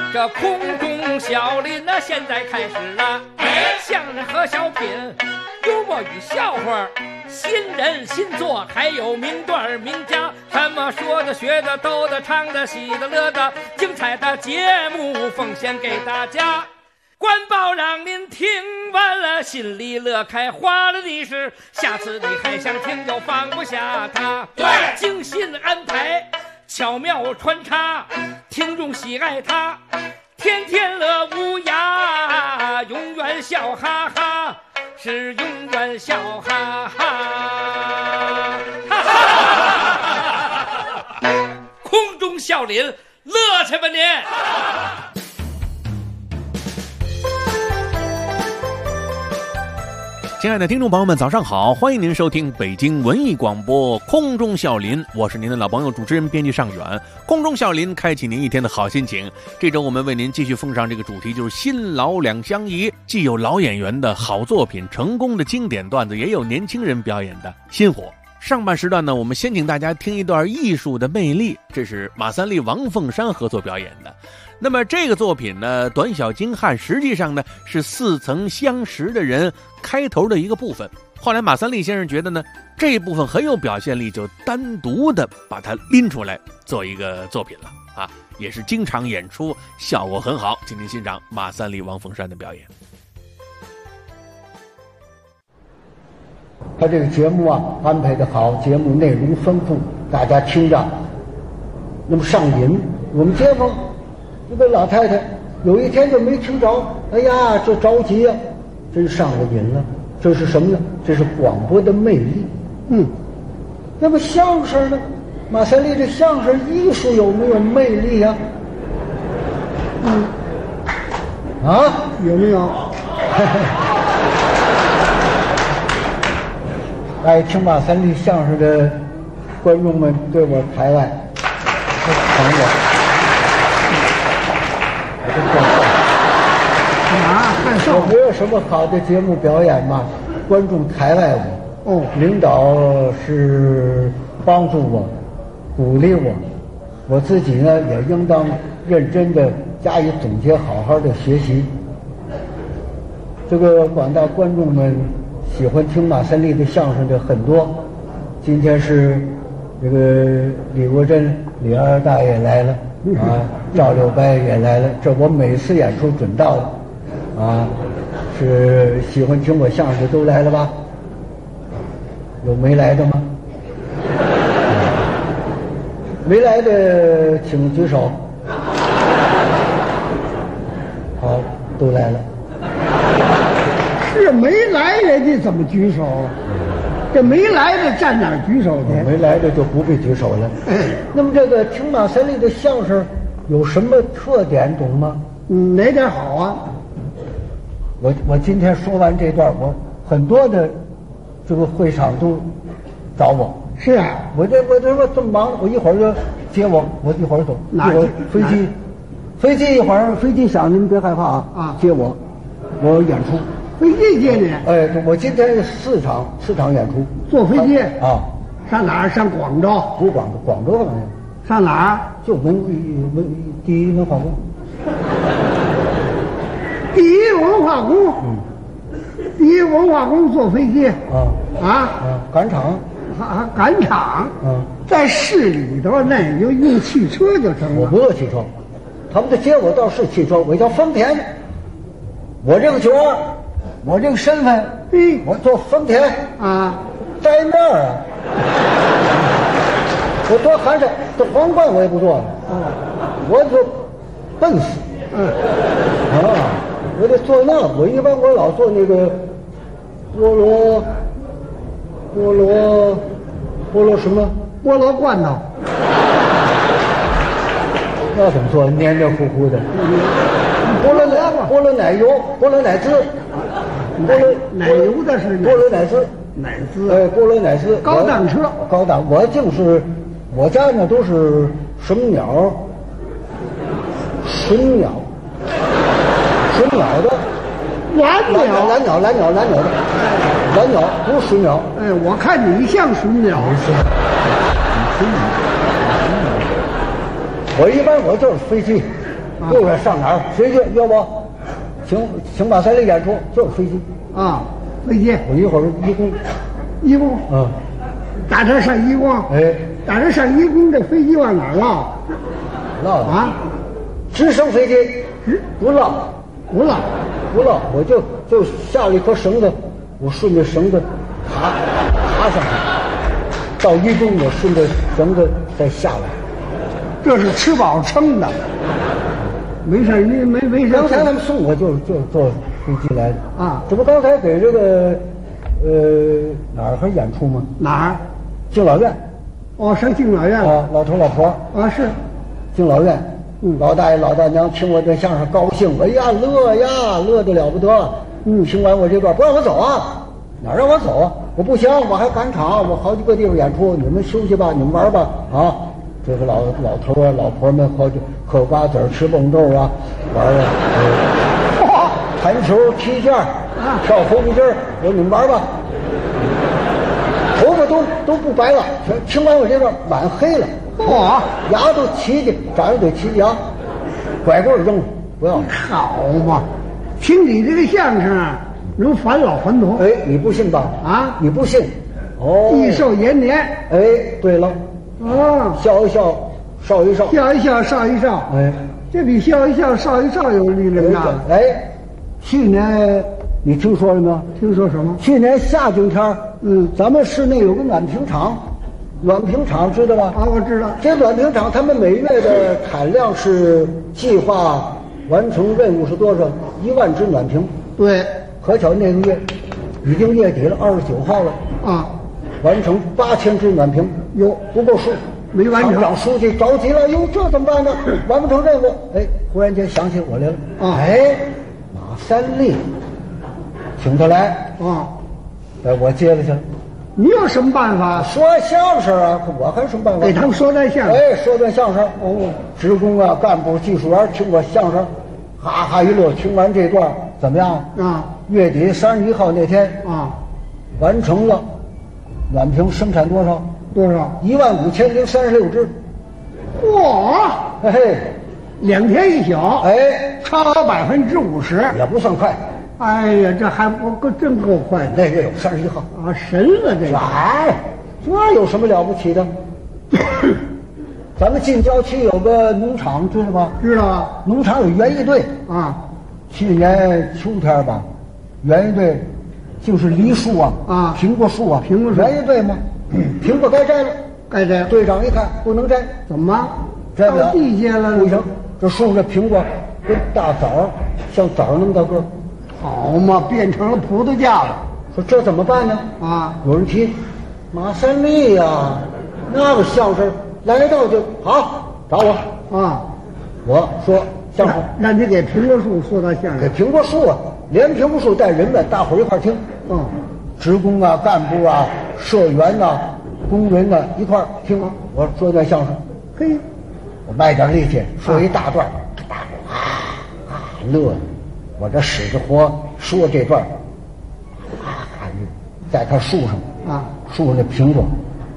这空中小林呢，现在开始了。相声和小品，幽默与笑话，新人新作，还有名段名家，什么说的、学的、逗的、唱的、喜的、乐的，精彩的节目奉献给大家。官报让您听完了，心里乐开花了的是，下次你还想听就放不下它。对，精心安排，巧妙穿插，听众喜爱它，天天乐无涯，永远笑哈哈，是永远笑哈哈，哈哈，空中笑林，乐去吧您！ 亲爱的听众朋友们，早上好！欢迎您收听北京文艺广播空中笑林，我是您的老朋友主持人编辑尚远。空中笑林，开启您一天的好心情。这周我们为您继续奉上这个主题，就是新老两相宜，既有老演员的好作品、成功的经典段子，也有年轻人表演的新火。上半时段呢，我们先请大家听一段艺术的魅力，这是马三立、王凤山合作表演的。那么这个作品呢，短小精悍，实际上呢是似曾相识的人开头的一个部分。后来马三立先生觉得呢，这一部分很有表现力，就单独的把它拎出来做一个作品了啊，也是经常演出，效果很好。请您欣赏马三立、王凤山的表演。 他这个节目啊安排的好，节目内容丰富，大家听着那么上瘾。我们街坊一个老太太有一天就没听着，哎呀这着急啊，真上了瘾了。这是什么呢？这是广播的魅力。那么相声呢，马三立这相声艺术有没有魅力啊？有没有？爱听马三立相声的观众们对我抬爱，捧我。我没有什么好的节目表演嘛，观众抬爱我。领导是帮助我、鼓励我，我自己呢也应当认真的加以总结，好好的学习。这个广大观众们喜欢听马三立的相声的很多，今天是这个李国珍李二大爷来了啊，赵六白也来了，这我每次演出准到的啊。是喜欢听我相声的都来了吧？有没来的吗？没来的请举手。好，都来了。 是没来人家怎么举手？这没来的站哪儿举手去？ 没来的就不必举手了。那么这个听马三立的相声有什么特点，懂吗？ 哪点好啊？ 我今天说完这段，我很多的这个会场都找我。 是啊，我这这么忙，我一会儿就接我一会儿走。一会儿飞机一会儿飞机响，您别害怕啊！接我演出。 飞机接你？ 哎，我今天四场演出。 坐飞机啊？ 上哪儿？上广州？ 不，广州了。 上哪儿？ 就第一文化宫。 第一文化宫，第一文化宫坐飞机赶场，赶场，在市里头那你就用汽车就成了。 我不坐汽车，他们接我倒是汽车，我叫丰田。我这个角儿，我这个身份，我坐丰田在那儿啊，我多寒碜，这皇冠我也不坐了，我就笨死，我得坐那，我一般我老坐那个菠萝什么？ 菠萝罐头。 那怎么做？黏黏糊糊的。菠萝奶油，菠萝奶滋， 奶油的是菠萝奶滋，菠萝奶滋。 高档车， 高档。我家呢都是什么鸟？纯鸟的，蓝鸟的，蓝鸟不是水鸟。 我看你像水鸟。 我一般我就是飞机， 不管上哪儿飞机，要不请马三立演出就是飞机啊，飞机。 我一会儿义工， 义工，打车上义工，打车上义工，这飞机往哪儿落？ 落啊， 直升飞机，不落，我就下了一颗绳子，我顺着绳子爬上去，到义工我顺着绳子再下来。 这是吃饱撑的，没事，你没事。 刚才他们送我就坐飞机来的啊， 这不刚才给这个哪儿还演出吗？ 哪儿？ 敬老院。 哦，上敬老院啊，老头老婆啊是， 敬老院。老大爷老大娘听我这相声高兴，哎呀乐得了不得。听完我这段不让我走啊，哪让我走啊？我不行，我还赶场，我好几个地方演出，你们休息吧，你们玩吧啊。这个老头啊老婆们好几嗑瓜子吃蹦豆啊，玩啊，弹球踢毽跳红皮筋儿，我说你们玩吧。头发都不白了，听完我这段满黑了，牙都齐的，长一嘴齐牙，拐棍扔了，不要了。 好嘛，听你这个相声能返老还童。 哎，你不信吧？ 啊， 你不信？哦， 益寿延年。 哎，对了，笑一笑，少一少。 笑一笑，少一少。 哎， 这比笑一笑，少一少有力量大。 哎，去年你听说了没有？ 听说什么？ 去年夏景天，咱们市内有个暖瓶厂，暖瓶厂知道吧？ 啊，我知道。 这暖瓶厂他们每月的产量是计划完成任务是多少？1万只暖瓶。 对。 可巧那个月已经月底了，29号了啊， 完成8000只暖瓶，不够数， 没完成。 厂长书记着急了，哟，这怎么办呢？完不成任务。哎，忽然间想起我来了。哎，马三立，请他来啊，我接了去了。 你有什么办法？ 说相声啊，我还有什么办法？ 给他们说段相声。 哎，说段相声。职工啊，干部、技术员听我相声，哈哈一乐。听完这段怎么样啊？月底31号那天啊，完成了暖瓶生产多少？15036只。 哇！ 嘿嘿 ，2天一宿， 哎， 超50%， 也不算快。 哎呀，这还不真够快的。 那月有31号啊，神了这个！ 哎，这有什么了不起的？咱们近郊区有个农场，知道吧？ 知道啊。 农场有园艺队啊。 去年秋天吧，园艺队就是梨树啊，苹果树啊， 苹果树。 园艺队嘛，苹果该摘了， 该摘。 队长一看不能摘， 怎么？ 摘不了， 地下了， 不行。这树上苹果跟大枣，像枣那么大个。 好嘛，变成了葡萄架了。 说这怎么办呢？啊，有人提马三立呀，那个相声来到就好，找我啊。我说相声， 让你给苹果树说到相声。 给苹果树啊，连苹果树带人们，大伙儿一块听。职工啊、干部啊、社员呐、工人呐一块听。我说段相声， 嘿， 我卖点力气，说一大段，大伙乐。我这使着活说这段，在他树上啊，树上的苹果，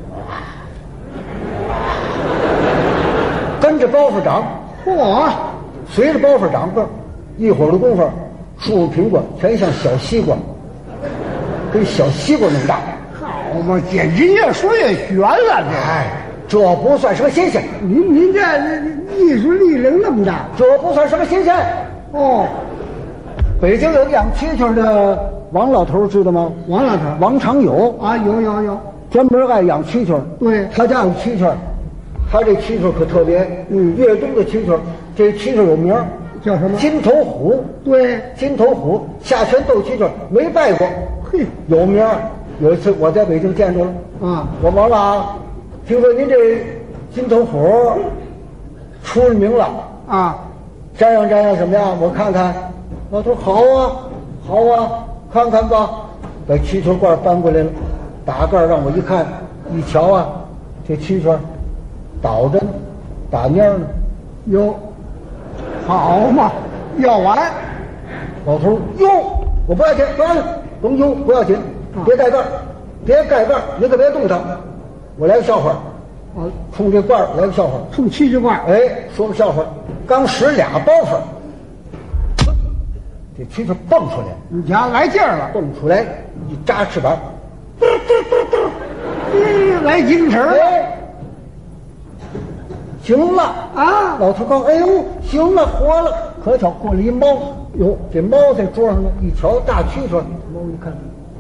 跟着包袱长，随着包袱长个，一会儿的功夫，树苹果全像小西瓜，跟小西瓜那么大。 好嘛，简直越说越悬了这。 哎，这不算什么新鲜。 您这艺术力量那么大， 这不算什么新鲜。哦。北京有个养蛐蛐的王老头，知道吗？ 王老头， 王长友啊，有， 专门爱养蛐蛐。 对， 他家有蛐蛐，他这蛐蛐可特别。越冬的蛐蛐，这蛐蛐有名， 叫什么？ 金头虎。对，金头虎下泉斗蛐蛐，没败过。嘿，有名。有一次我在北京见着了啊，我王老，听说您这金头虎出了名了啊，瞻仰瞻仰怎么样？我看看。我说好啊，看看吧，把蛐蛐罐搬过来了，打盖让我一看，一瞧啊，这蛐蛐倒着呢，打蔫呢，哟，好嘛，要完。老头哟，我不要紧，不要紧，甭忧，不要紧，别盖盖，别盖盖，你可别动它。我来个笑话，冲这罐来个笑话， 冲蛐蛐罐， 哎，说个笑话， 刚使俩包袱，这蛐蛐蹦出来， 你瞧来劲儿了， 蹦出来一扎翅膀， 来精神了。 行了啊！ 老头告，哎呦，行了，活了。可巧过来一猫，哟，这猫在桌上呢，一瞧大蛐蛐，猫一看，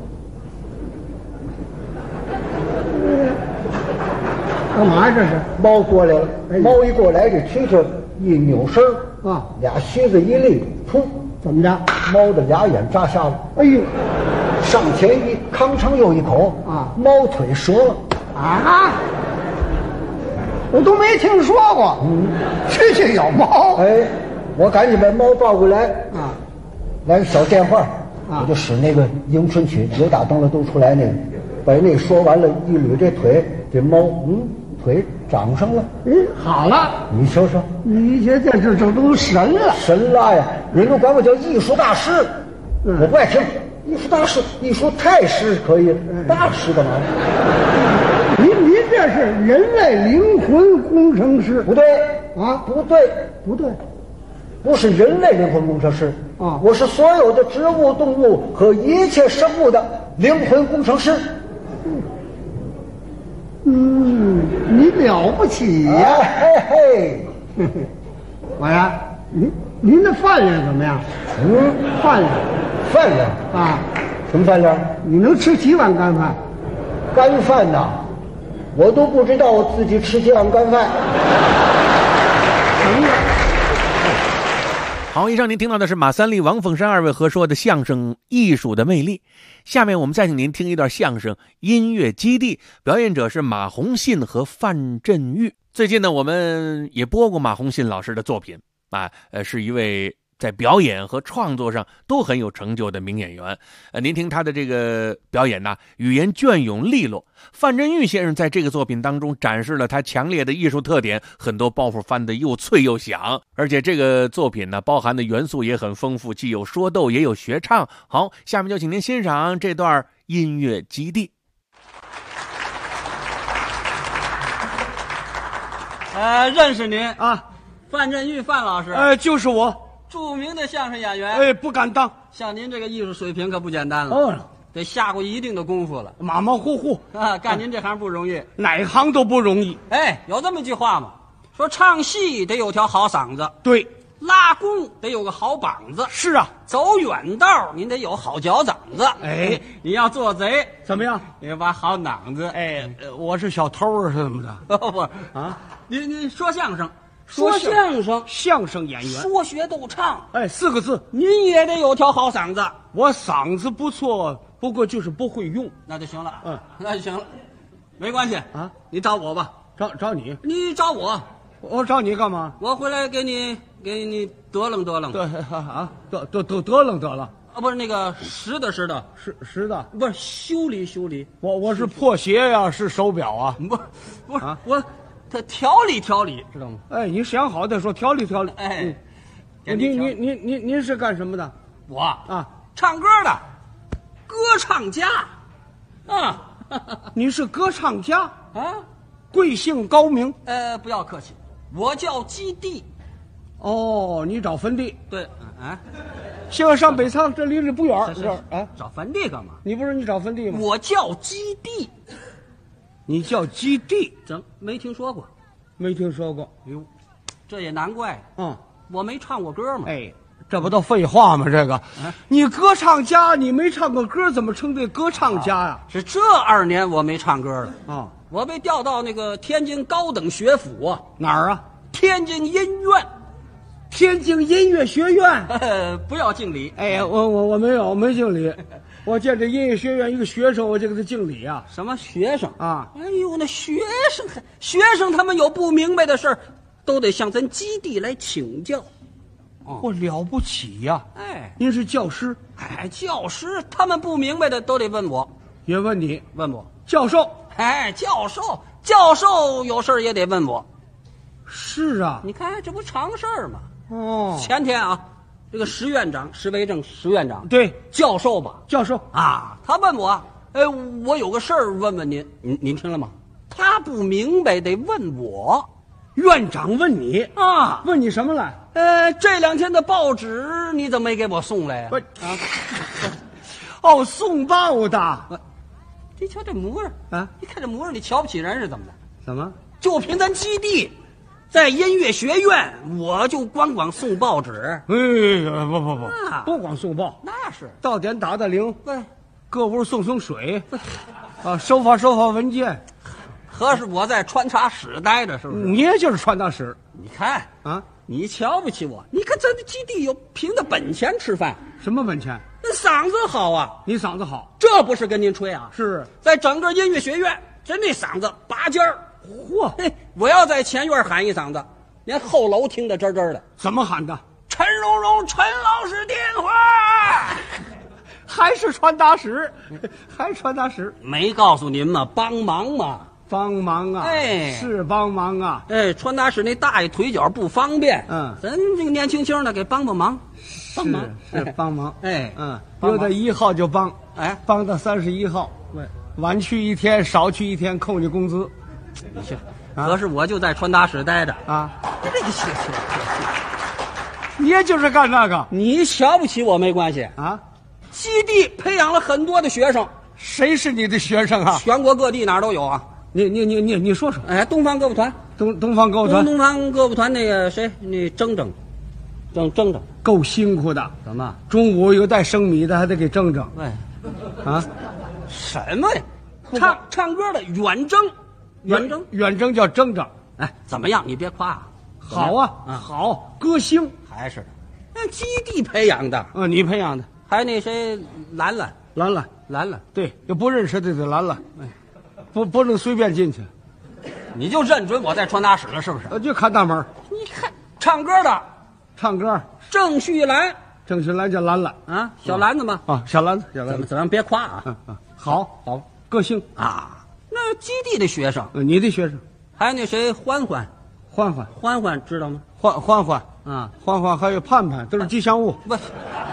干嘛这是？ 猫过来了。猫一过来，这蛐蛐一扭身啊，俩须子一立，噗， 怎么着？ 猫的俩眼扎瞎了。 哎呦， 上前一吭哧又一口啊， 猫腿折了啊！我都没听说过，蛐蛐有猫。 哎，我赶紧把猫抱过来啊， 来个小电话啊， 我就使那个迎春曲，有打灯了都出来那个，把那说完了，一捋这腿，这猫腿长上了。 好了， 你瞧瞧， 你这都神了， 神了呀！人都管我叫艺术大师，我不爱听。艺术大师，艺术太师可以，大师干嘛？ 您这是人类灵魂工程师？ 不对啊， 不对，不是人类灵魂工程师啊， 我是所有的植物、动物和一切生物的灵魂工程师。 你了不起呀！ 嘿嘿， 我呀，您的饭量怎么样？饭量啊， 什么饭量？ 你能吃几碗干饭？ 干饭呐，我都不知道我自己吃几碗干饭。 好，以上您听到的是马三立、王凤山二位合说的相声《艺术的魅力》。下面我们再请您听一段相声《音乐基地》，表演者是马鸿信和范振钰。最近呢，我们也播过马鸿信老师的作品啊，是一位在表演和创作上都很有成就的名演员。您听他的这个表演呢，语言隽永利落。范振钰先生在这个作品当中展示了他强烈的艺术特点，很多包袱翻得又脆又响，而且这个作品呢包含的元素也很丰富，既有说逗也有学唱。好，下面就请您欣赏这段音乐基地。 认识您啊， 范振钰范老师。 就是我， 著名的相声演员。 不敢当。 像您这个艺术水平可不简单了，得下过一定的功夫了， 马马虎虎啊，干您这行不容易， 哪行都不容易。 有这么一句话嘛，说唱戏得有条好嗓子， 对， 拉弓得有个好膀子， 是啊， 走远道您得有好脚掌子。你要做贼怎么样？ 你有把好囊子。 我是小偷是怎么的？ 不啊，您说相声。相声演员，说学逗唱 ，4个字， 您也得有条好嗓子。 我嗓子不错，不过就是不会用， 那就行了。那就行了，没关系啊。你找我吧， 找你， 你找我， 我找你干嘛？ 我回来给你得楞。 得楞得了啊，不是那个实的， 实的， 不是修理。 我是破鞋呀，是手表啊？ 不是我。他调理，知道吗？ 你想好再说，调理。您是干什么的？ 我啊，唱歌的，歌唱家，啊， 你是歌唱家啊？ 贵姓高名？ 不要客气，我叫基地。 哦，你找坟地？ 对， 现在上北仓，这离这不远。 找坟地干嘛？ 你不是你找坟地吗？ 我叫基地。 你叫基地？ 怎么没听说过？ 没听说过。 哟，这也难怪。我没唱过歌嘛。 这不都废话吗？这个，你歌唱家，你没唱过歌，怎么称这歌唱家呀？ 是这2年我没唱歌了啊！ 我被调到那个天津高等学府啊。 哪儿啊？ 天津音院。 天津音乐学院。 不要敬礼。 我没敬礼。我见这音乐学院一个学生，我就给他敬礼啊！ 什么学生啊？ 那学生他们有不明白的事儿，都得向咱基地来请教。 我了不起呀！您是教师？ 教师他们不明白的都得问我， 也问你， 问我教授。 教授有事儿也得问我。 是啊， 你看这不常事儿吗？前天啊。这个石院长，石维正石院长， 对， 教授吧， 教授啊，他问我，我有个事儿问问您，您听了吗？他不明白得问我， 院长问你啊， 问你什么了？ 这2天的报纸你怎么没给我送来呀？ 不啊，哦，送报的。 你瞧这模样啊！ 你看这模样，你瞧不起人是怎么的？ 怎么？ 就凭咱基地，在音乐学院，我就光送报纸。 不光送报， 那是到点打打铃， 对， 各屋送水，啊，收发文件。 合适我在传达室待着，是不是？ 你也就是传达室。 你看啊， 你瞧不起我？你看咱的基地有凭着本钱吃饭， 什么本钱？ 那嗓子好啊！ 你嗓子好， 这不是跟您吹啊？ 是在整个音乐学院，真那嗓子拔尖儿。 嚯！ 嘿，我要在前院喊一嗓子，连后楼听得真真的。 怎么喊的？ 陈蓉蓉，陈老师电话。 还是传达室，还传达室。 没告诉您吗？帮忙嘛。 帮忙啊！ 哎， 是帮忙啊！ 哎，传达室那大爷腿脚不方便，咱这个年轻轻的给帮忙，帮忙是帮忙。 哎， 有的1号就帮， 哎， 帮到31号，晚去1天，少去1天，扣你工资。 你去，合适我就在传达室待着啊。 这个去， 你也就是干那个， 你瞧不起我没关系啊。 基地培养了很多的学生， 谁是你的学生啊？ 全国各地哪儿都有啊。 你说说。 哎，东方歌舞团， 东方歌舞团， 东方歌舞团那个谁，那铮够辛苦的。 怎么？ 中午有带生米的，还得给蒸。 哎， 啊， 什么呀？唱歌的远征叫蒸。 哎，怎么样？你别夸啊。 好啊，好，歌星还是那基地培养的。 你培养的。 还那谁，兰兰， 对，要不认识的得兰兰。哎。不能随便进去， 你就认准我在传达室了，是不是？ 就看大门。 你看唱歌的，郑旭兰叫兰兰啊，小兰子嘛啊，小兰子， 怎么别夸啊？ 好，个性啊。那基地的学生， 你的学生， 还有那谁，欢欢知道吗？ 欢欢啊， 欢欢还有盼盼，都是吉祥物。 不。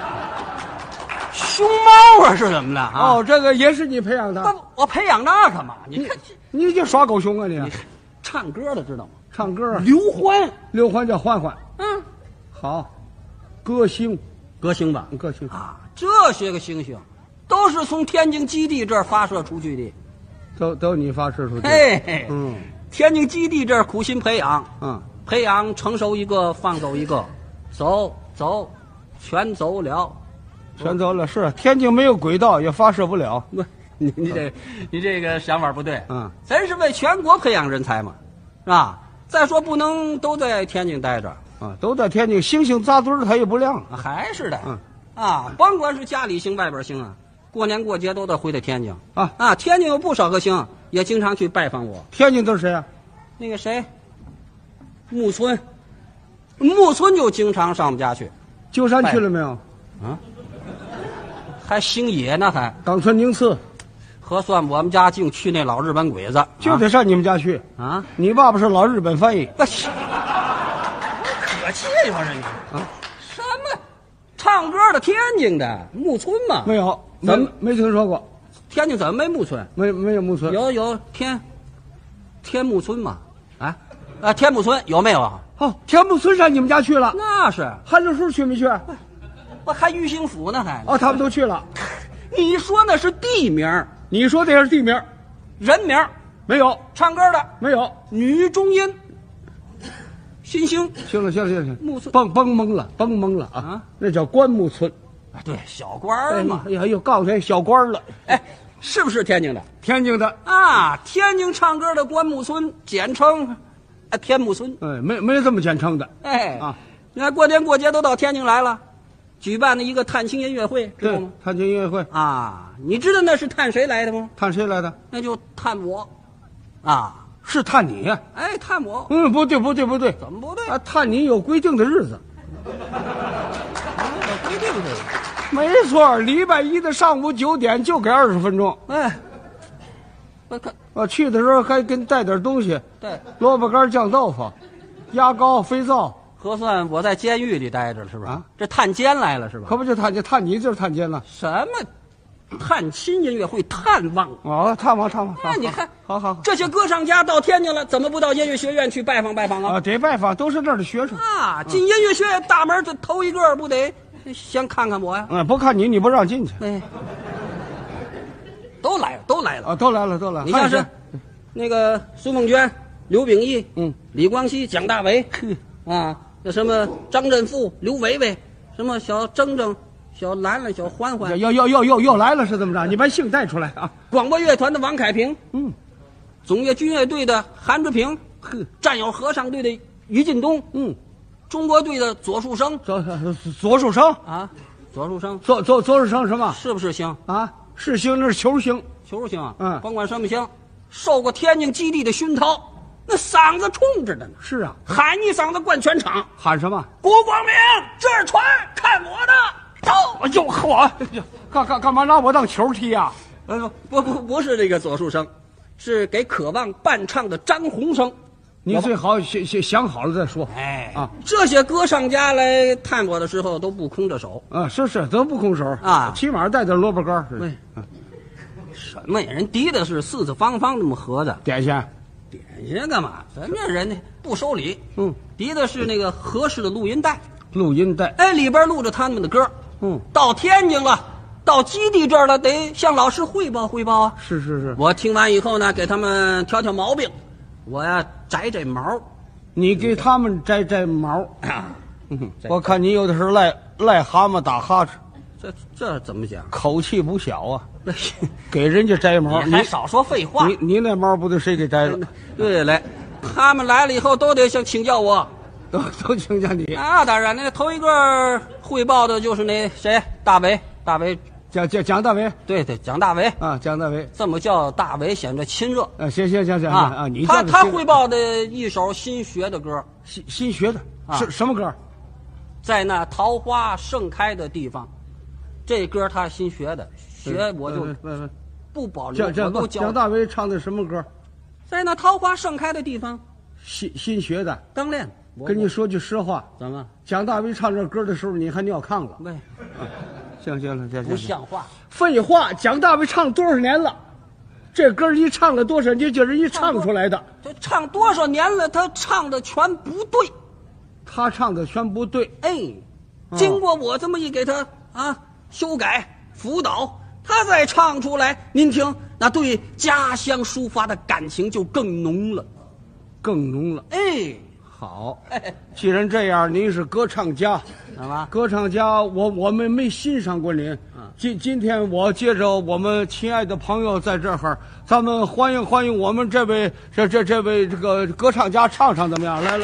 熊猫啊，是怎么的啊？ 哦，这个也是你培养的。 我培养那干嘛？你看， 你就耍狗熊啊你！ 唱歌的知道吗？ 唱歌啊， 刘欢叫欢欢。好，歌星吧，歌星啊，这些个星星，都是从天津基地这儿发射出去的，都你发射出去。 嘿，天津基地这儿苦心培养，培养成熟一个放走一个，走，全走了。 全走了，是天津没有轨道也发射不了。 不，你这个想法不对。咱是为全国培养人才嘛，是吧？再说不能都在天津待着啊，都在天津，星星扎堆儿它也不亮， 还是的。甭管是家里星外边星啊，过年过节都得回到天津啊。天津有不少个星，也经常去拜访我。 天津都是谁啊？ 那个谁，木村就经常上我们家去。 鸠山去了没有？ 啊？还姓野呢，还冈村宁次， 核算我们家净去那老日本鬼子， 就得上你们家去啊！ 你爸爸是老日本翻译， 可气吗？人家什么唱歌的天津的木村嘛？ 没有，没听说过。 天津怎么没木村？ 没有木村？ 有天木村嘛？天木村有没有啊？ 天木村上你们家去了？ 那是韩六叔去没去？ 我还玉兴府呢，还他们都去了。 你说那是地名， 你说这是地名， 人名没有。 唱歌的没有， 女中音，新兴。 行了， 木村甭蒙了啊！那叫关木村。 对，小官嘛。 哎呦，告诉你小官了。 哎，是不是天津的？ 天津的啊，天津唱歌的关木村，简称天木村。 没这么简称的。 你看过年过节都到天津来了。举办的一个探亲音乐会，知道吗？ 探亲音乐会啊，你知道那是探谁来的吗？ 探谁来的？ 那就探我， 是探你呀？ 探我。 不对， 怎么不对？ 探你有规定的日子。 有规定的。 没错，礼拜一的上午9点就给20分钟。 我看去的时候还跟带点东西， 对， 萝卜干、酱豆腐、牙膏、肥皂。 核算我在监狱里待着了，是不是？这探监来了是吧？ 可不就探你就是探监了。 什么探亲音乐会，探望哦，探望。 哎，你看， 好， 这些歌唱家到天津了，怎么不到音乐学院去拜访拜访啊？ 啊，得拜访，都是那儿的学生啊！进音乐学院大门，这头一个不得先看看我呀？ 不看你不让进去。 哎，都来了啊，都来了。 你像是那个苏梦娟、刘秉义、李光羲、蒋大为，啊，那什么张振富、刘维维，什么小铮铮、小兰兰、小欢欢， 又来了，是这么着？你把姓带出来啊！ 广播乐团的王凯平，总乐军乐队的韩志平，战友合唱队的于劲东，中国队的左树生， 左树生啊，左树生什么？ 是不是星啊？是星，那是球星， 甭管什么星，受过天津基地的熏陶，那嗓子冲着的呢。 是啊， 喊一嗓子灌全场， 喊什么？ 郭光明，这是船，看我的，走！ 哎呦呵，干嘛拿我当球踢啊？ 不是这个左树生，是给渴望伴唱的张洪生。 你最好想好了再说。 哎啊，这些歌唱家来探我的时候都不空着手啊，是都不空手啊， 起码带点萝卜干。 对，什么呀？人提的是四四方方那么盒子点心干嘛？咱这人呢不收礼。提的是那个合适的录音带，哎，里边录着他们的歌。到天津了，到基地这儿了，得向老师汇报啊。 是。 我听完以后呢，给他们挑毛病，我呀摘毛。 你给他们摘毛啊？我看你有的是癞蛤蟆打哈欠，这怎么讲？ 口气不小啊！给人家摘毛， 你还少说废话。 你那毛不得谁给摘了？ 对嘞，他们来了以后都得想请教我， 都请教你啊！当然，那头一个汇报的就是那谁，大为蒋大为， 对，蒋大为啊，蒋大为， 这么叫大为显得亲热。 行啊！你他汇报的一首新学的歌， 新学的是什么歌？ 在那桃花盛开的地方，这歌他新学的，我就不保留，我都教。 蒋大为唱的什么歌？ 在那桃花盛开的地方， 新学的， 刚练。 跟你说句实话， 怎么？ 蒋大为唱这歌的时候，你还尿炕了？ 喂， 行了， 不像话。 废话，蒋大为唱多少年了？这歌一唱了多少年，就是一唱出来的。 这唱多少年了，他唱的全不对。 他唱的全不对。 哎，经过我这么一给他修改辅导，他再唱出来，您听，那对家乡抒发的感情就更浓了。哎。 好，既然这样，您是歌唱家， 什么？ 歌唱家，我们没欣赏过您。今天我接着我们亲爱的朋友在这儿，咱们欢迎我们这位这位这个歌唱家唱怎么样？来。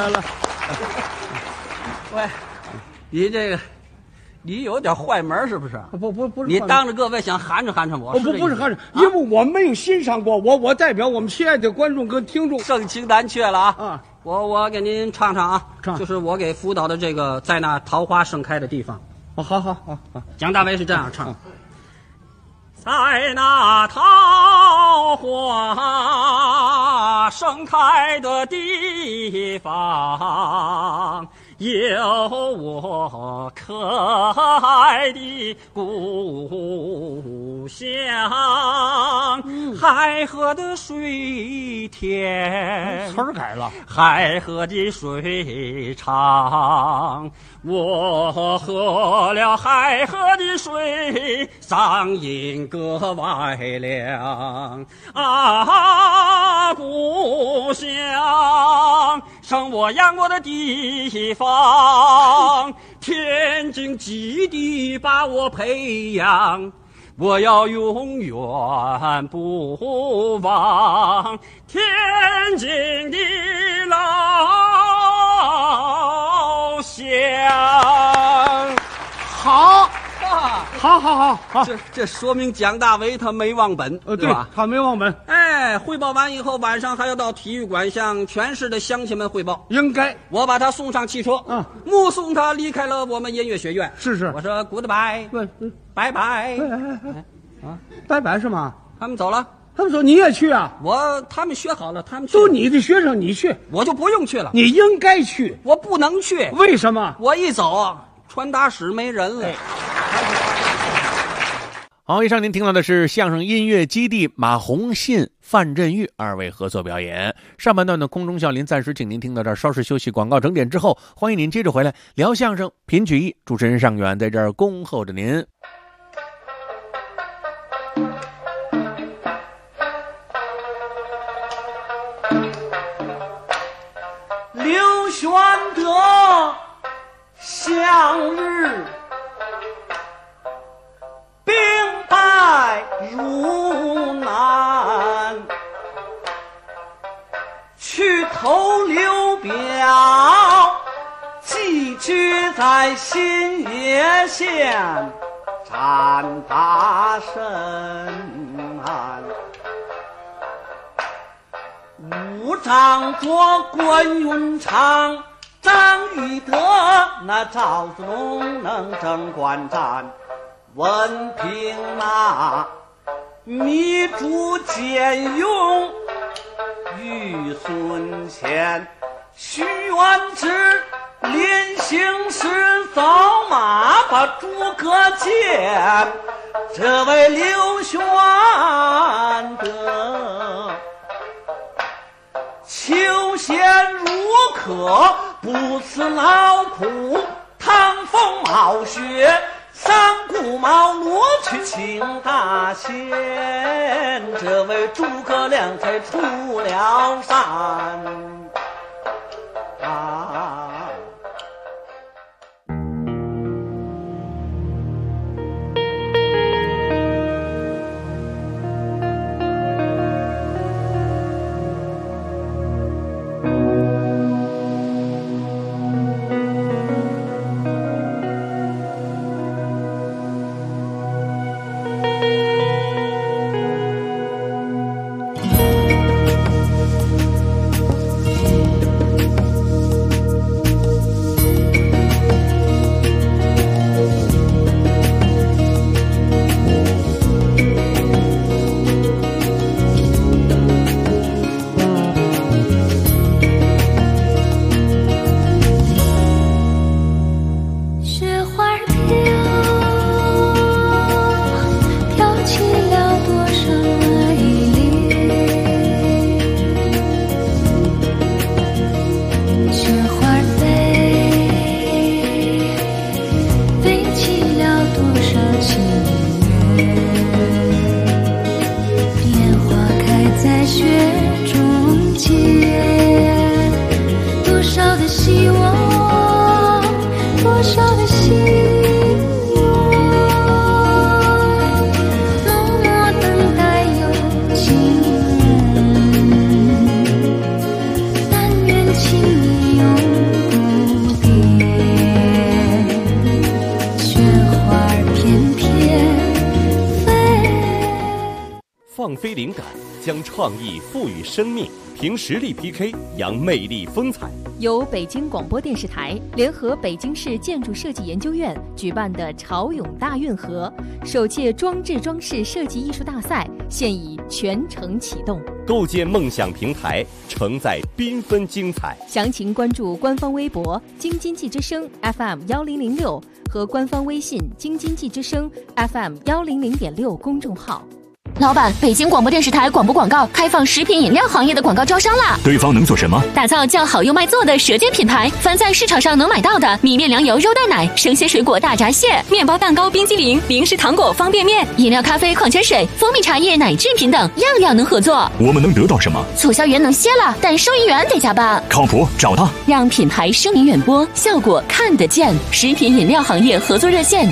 喂，你这个，你有点坏门是不是？ 不是， 你当着各位想寒碜我？ 不是寒碜，因为我没有欣赏过，我代表我们亲爱的观众跟听众， 盛情难却了啊！ 我给您唱啊， 唱， 就是我给辅导的这个在那桃花盛开的地方。 好， 蒋大为是这样唱：在那桃花盛开的地方，有我可爱的故乡，海河的水甜， 词儿改了， 海河的水长，我喝了海河的水，嗓音格外亮啊！故乡，生我养我的地方，天津基地把我培养，我要永远不忘天津的老乡。 好， 这说明蒋大为他没忘本，对吧？ 他没忘本。 哎，汇报完以后，晚上还要到体育馆向全市的乡亲们汇报。 应该， 我把他送上汽车，目送他离开了我们音乐学院。 是， 我说 goodbye， 拜拜。 拜拜是吗？ 他们走了。 他们说你也去啊？ 他们学好了，他们去都你的学生，你去， 我就不用去了。 你应该去， 我不能去。 为什么？ 我一走，传达室没人了。 好，以上您听到的是相声音乐基地马红信、范振钰二位合作表演。上半段的空中笑林暂时请您听到这儿，稍事休息，广告整点之后，欢迎您接着回来聊相声、品曲艺。主持人尚远在这儿恭候着您。 刘玄德向日兵败如南，去投刘表，寄居在新野县，战大神安。武长左关云长，张翼德那赵子龙能征关战，文平那糜竺简勇与孙乾，徐元直临行时走马把诸葛见，这位刘玄德求贤如渴，不辞劳苦，趟风冒雪，三顾茅庐去请大仙，这位诸葛亮才出了山啊。 放飞灵感，将创意赋予生命，凭实力 PK， 扬魅力风采。 由北京广播电视台联合北京市建筑设计研究院举办的潮涌大运河首届装置装饰设计艺术大赛现已全程启动， 构建梦想平台，承载缤纷精彩。 详情关注官方微博京津冀之声 FM1006 和官方微信京津冀之声 FM100.6公众号。 老板，北京广播电视台广播广告开放食品饮料行业的广告招商啦！ 对方能做什么？ 打造叫好又卖座的舌尖品牌，凡在市场上能买到的米面粮油肉蛋奶、生鲜水果大闸蟹、面包蛋糕、冰激凌、零食糖果、方便面、饮料、咖啡、矿泉水、蜂蜜茶叶、奶制品等，样样能合作。 我们能得到什么？ 促销员能歇了，但收银员得加班。 靠谱，找他。 让品牌声名远播，效果看得见。食品饮料行业合作热线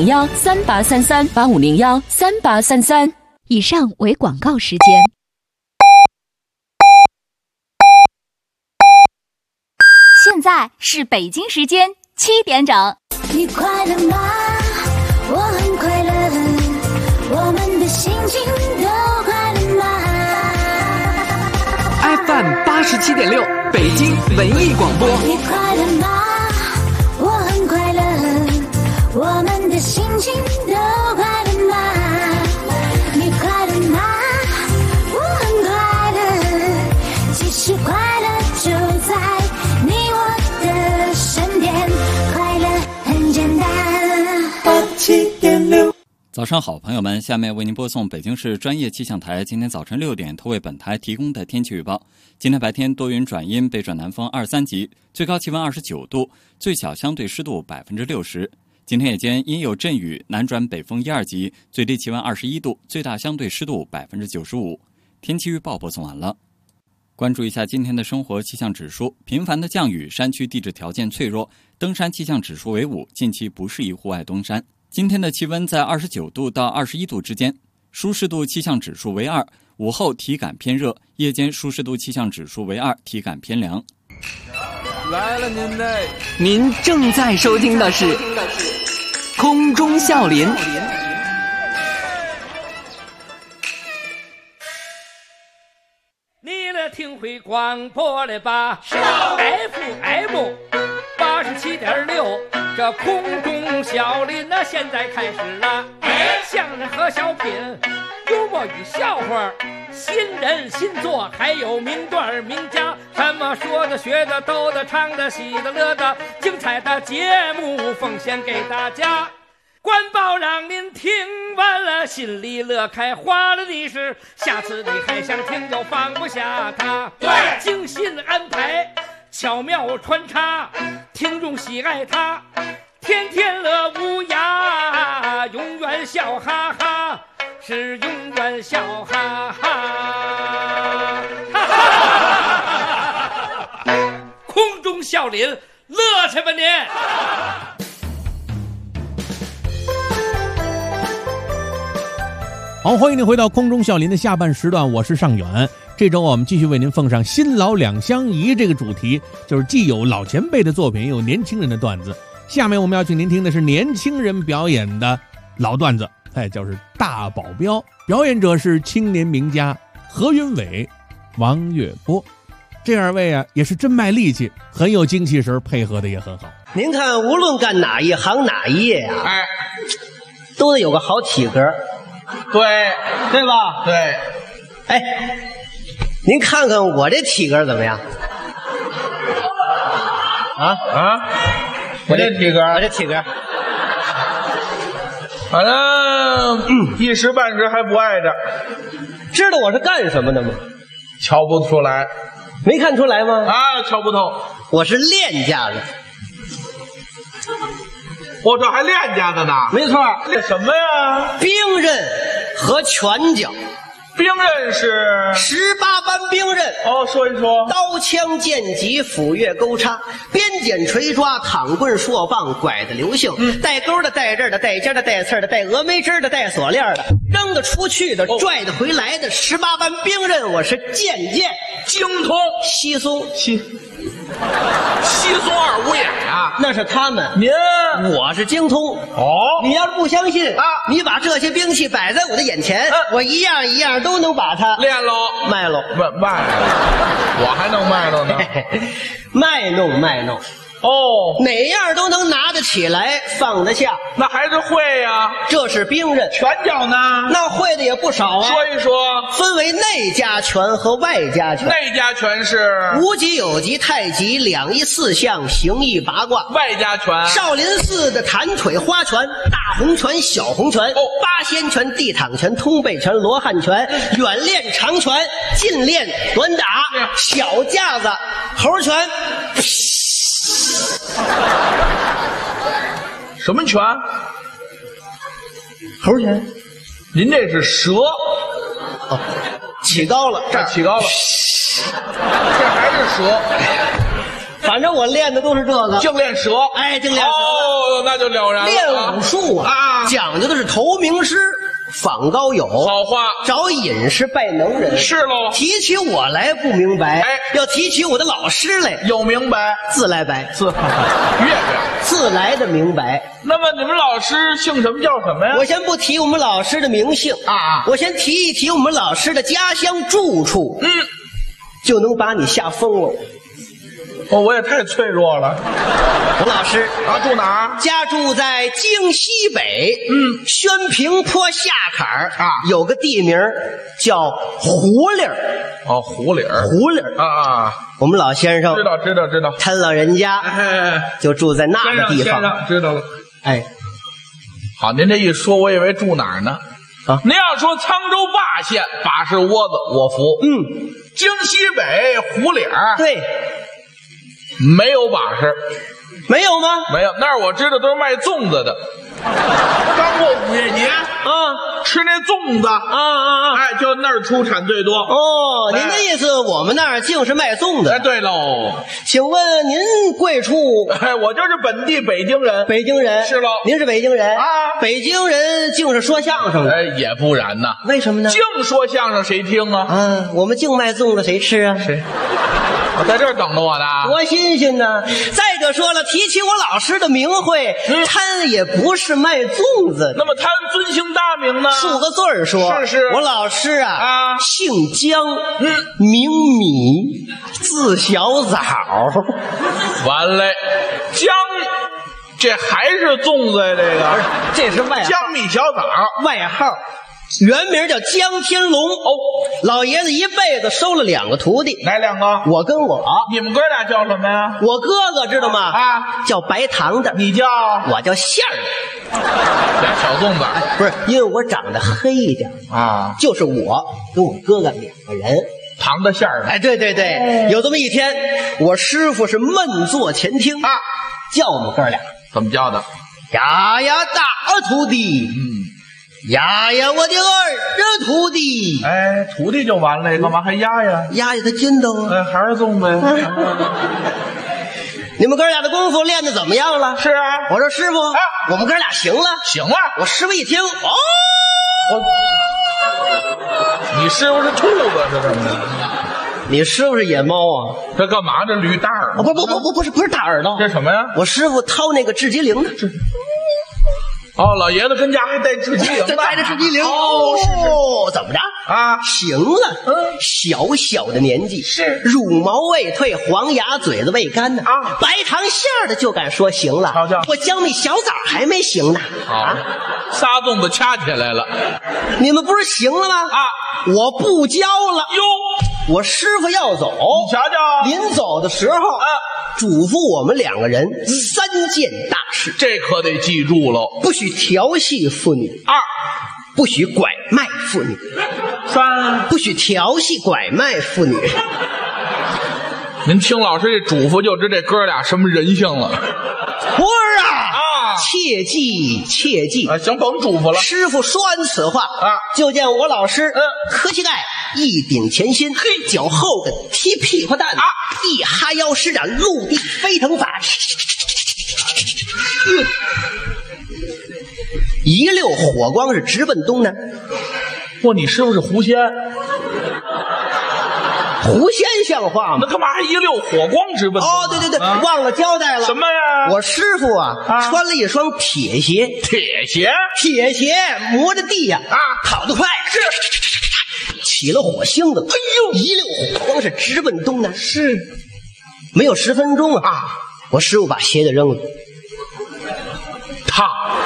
8501-3833，8501-3833。 以上为广告时间。 现在是北京时间7点整。 你快乐吗？我很快乐，我们的心情都快乐吗 ？FM 87.6，北京文艺广播。 你快乐吗？我很快乐，我们的心情都快乐吗？你快乐吗？我很快乐，其实快乐就在你我的身边，快乐很简单。 87.6。 早上好，朋友们，下面为您播送北京市专业气象台今天早晨6点头为本台提供的天气预报。今天白天多云转阴，北转南风2、3级，最高气温29度，最小相对湿度60%。今天夜间阴有阵雨，南转北风1、2级，最低气温21度，最大相对湿度95%。天气预报播送完了。关注一下今天的生活气象指数，频繁的降雨，山区地质条件脆弱，登山气象指数为5，近期不适宜户外登山。今天的气温在29度到21度之间，舒适度气象指数为2，午后体感偏热，夜间舒适度气象指数为2，体感偏凉。 来了您嘞！您正在收听的是空中笑林。 你来听会广播了吧？是 FM 87.6，这空中笑林那现在开始了。相声和小品，幽默与笑话，新人新作，还有名段名家，什么说的学的逗的唱的喜的乐的，精彩的节目奉献给大家。官报让您听完了心里乐开花了的是，下次你还想听就放不下它。对，精心安排，巧妙穿插，听众喜爱它，天天乐无涯，永远笑哈哈，是永远笑哈哈，哈哈，空中笑林，乐去吧您！ 好，欢迎您回到空中笑林的下半时段，我是尚远。这周我们继续为您奉上新老两相宜这个主题，就是既有老前辈的作品，也有年轻人的段子。下面我们要请您听的是年轻人表演的老段子，就是大保镖，表演者是青年名家何云伟、王月波。这二位啊也是真卖力气，很有精气神，配合的也很好。 您看无论干哪一行哪一业啊，都得有个好体格，对吧？对。哎，您看看我这体格怎么样？我这体格， 反正一时半时还不挨着。 知道我是干什么的吗？ 瞧不出来。 没看出来吗？ 瞧不透。 我是练家的。 我这还练家的呢。 没错。 练什么呀？ 兵刃和拳脚。 兵刃是 18般兵刃。 说一说。 刀枪剑戟斧钺钩叉，鞭锏锤抓躺棍槊棒，拐的流星，带钩的带刃的带尖的带刺的带峨眉枝的带锁链的，扔得出去的拽得回来的18般兵刃，我是件件精通。 稀松二五眼啊， 那是他们。 您我是精通。你要是不相信你把这些兵器摆在我的眼前，我一样一样都能把它练喽， 卖喽， 卖，我还能卖喽呢， 卖弄。哪样都能拿得起来放得下， 那还是会呀。 这是兵刃。 拳脚呢？ 那会的也不少啊。 说一说。 分为内家拳和外家拳。 内家拳是无极有极太极两仪四象形意八卦。 外家拳少林寺的弹腿花拳、大红拳、小红拳、八仙拳、地躺拳、通背拳、罗汉拳，远练长拳，近练短打，小架子猴拳。 什么拳？ 猴拳。 您这是蛇。 起高了， 这起高了。这还是蛇。 反正我练的都是这个， 净练蛇。 净练蛇。 那就了然了。 练武术讲究的是投名师，访高友。 好话。 找隐士拜能人。 是喽。 提起我来不明白，要提起我的老师来有明白， 自来白，自来的明白。 那么你们老师姓什么叫什么呀？ 我先不提我们老师的名姓我先提一提我们老师的家乡住处，就能把你吓疯了。 我也太脆弱了。 我老师住哪儿？ 家住在京西北，宣平坡下坎儿有个地名叫胡岭。 胡岭。 我们老先生知道， 他老人家就住在那个地方。 知道了。 好，您这一说，我以为住哪儿呢？啊，您要说沧州霸县把式窝子，我服。京西北胡脸对， 没有把式。 没有吗？ 没有，那儿我知道都是卖粽子的。刚过五月节啊， 吃那粽子哎，就那儿出产最多。 哦，您的意思我们那儿竟是卖粽子？ 哎，对喽。 请问您贵处？ 哎，我就是本地北京人。 北京人是喽。 您是北京人啊？ 北京人竟是说相声的？ 哎，也不然呐。 为什么呢？ 净说相声谁听啊？ 啊，我们净卖粽子谁吃啊？ 谁？我在这儿等着我呢， 多新鲜呢！再者说了，提起我老师的名讳，他也不是卖粽子的。 那么他尊姓大名呢？ 数个字儿说， 是我老师啊，姓姜，名米，字小枣。 完嘞，姜，这还是粽子呀？这个不是，这是外号， 姜米小枣， 外号。原名叫姜天龙哦，老爷子一辈子收了2个徒弟， 哪2个？ 我跟我。 你们哥俩叫什么呀？ 我哥哥知道吗？ 啊， 叫白糖的。 你叫？ 我叫馅儿的。 俩小粽子， 不是，因为我长得黑一点啊， 就是我跟我哥哥2个人。 糖的馅儿的。 哎，对对对，有这么一天，我师傅是闷坐前厅啊，叫我们哥俩。 怎么叫的？ 呀呀，大徒弟。压压我的儿徒弟， 哎，徒弟就完了，干嘛还压呀？ 压压他筋斗啊！ 哎，还是粽子呀。 你们哥俩的功夫练得怎么样了？ 是啊， 我说师傅，我们哥俩行了， 行了。 我师傅一听， 你师傅是兔子是怎么的？ 你师傅是野猫啊？ 这干嘛？这捋大耳朵？ 不是大耳朵， 这什么呀？ 我师傅掏那个雉鸡翎呢。 哦，老爷子跟家还带雉鸡翎， 带着雉鸡翎。 哦， 怎么着啊？ 行了，小小的年纪是乳毛未退，黄牙嘴子未干呢啊！白糖馅儿的就敢说行了，我姜米小枣还没行呢啊！仨粽子掐起来了， 你们不是行了吗？啊！我不教了哟， 我师傅要走， 你瞧瞧， 临走的时候啊，嘱咐我们2个人3件大事， 这可得记住喽： 不许调戏妇女；2，不许拐卖妇女；3，不许调戏拐卖妇女。 您听老师这嘱咐，就知这哥俩什么人性了。 徒儿啊，切记切记啊！行，甭嘱咐了。 师傅说完此话啊，就见我老师磕膝盖，一顶前心，脚后跟踢屁股蛋啊，一哈腰施展陆地飞腾法，一溜火光是直奔东南。 嚯，你师傅是狐仙？ 狐仙像话吗？ 那干嘛还一溜火光直奔？ 哦，对对对，忘了交代了。 什么呀？ 我师傅啊，穿了一双铁鞋。 铁鞋？ 铁鞋磨着地呀，跑得快，起了火星子。哎呦，一溜火光是直奔东南。 是， 没有10分钟啊，我师傅把鞋子扔了。 烫。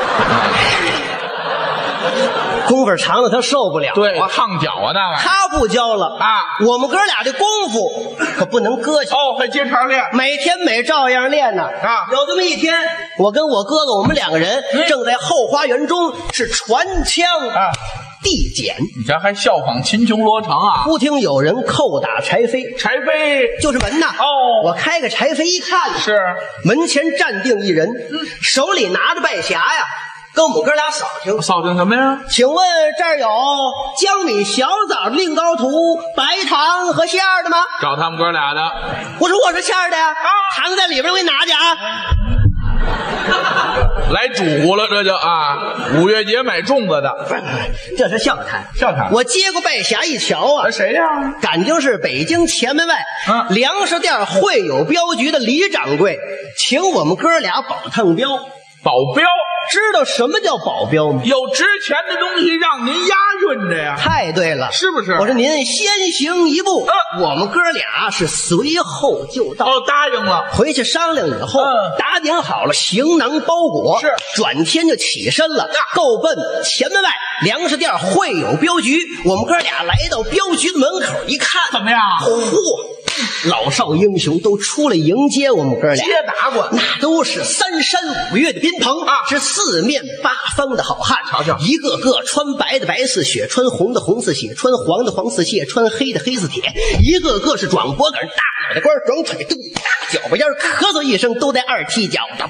功夫长了，他受不了。 对，烫脚啊，那玩意儿。 他不教了啊！我们哥俩的功夫可不能搁下哦，还接茬练， 每天照样练呢啊！有这么一天，我跟我哥哥，我们2个人正在后花园中是传枪啊递剪。 你这还效仿秦琼罗成啊？ 忽听有人叩打柴扉， 柴扉就是门呐。哦，我开个柴扉一看， 是门前站定一人，手里拿着拜匣呀。跟我们哥俩扫听什么呀？ 请问这儿有姜米小枣令高图白糖和馅儿的吗？ 找他们哥俩的。 我说我是馅儿的呀，糖在里边，我给你拿去啊。 来主顾了，这就啊，五月节买粽子的， 这是笑谈。 笑谈。 我接过拜匣一瞧啊， 谁呀？ 感情是北京前门外粮食店会友镖局的李掌柜，请我们哥俩保趟镖。 保镖， 知道什么叫保镖吗？ 有值钱的东西让您押运着呀。 太对了， 是不是？ 我说您先行一步，我们哥俩是随后就到。 哦，答应了。 回去商量以后，打点好了行囊包裹， 是转天就起身了，够奔前门外粮食店会友镖局。我们哥俩来到镖局的门口一看， 怎么样？ 嚯！ 老少英雄都出来迎接我们哥俩， 接打过， 那都是三山五岳的宾朋啊，是四面八方的好汉。 瞧瞧， 一个个穿白的白似雪，穿红的红似血，穿黄的黄似蟹，穿黑的黑似铁，一个个是壮脖梗、大脑袋瓜、壮腿肚、大脚巴尖，咳嗽一声都带二踢脚的。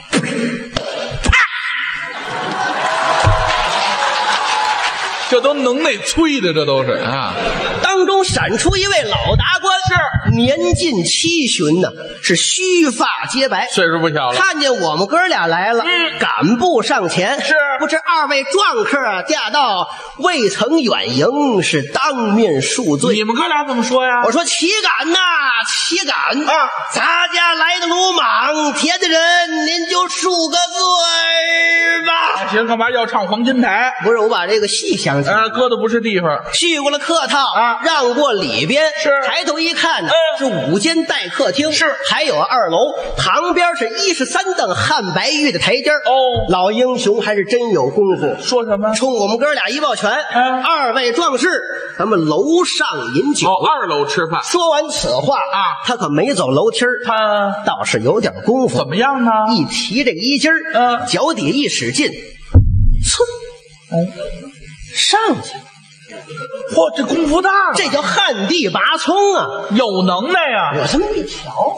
这都能耐催的，这都是啊！ 当中闪出一位老达官，是年近70呢，是须发皆白， 岁数不小了。 看见我们哥俩来了，赶步上前， 是不知二位壮客驾到，未曾远迎，是当面恕罪。 你们哥俩怎么说呀？ 我说岂敢呐，岂敢啊！咱家来的鲁莽，铁的人，您就恕个罪吧。 行，干嘛要唱黄金台？ 不是，我把这个戏想起来， 搁的不是地方。 续过了客套啊， 让过里边， 是抬头一看呢，是5间待客厅， 是还有2楼，旁边是1是3凳汉白玉的台阶哦， 老英雄还是真有功夫。 说什么？ 冲我们哥俩一抱拳，二位壮士，咱们楼上饮酒 ，2楼吃饭。 说完此话啊，他可没走楼梯他倒是有点功夫。 怎么样呢？ 一提这个衣襟脚底一使劲，上去了。 嚯，这功夫大了， 这叫旱地拔葱啊， 有能耐呀！ 我这么一瞧，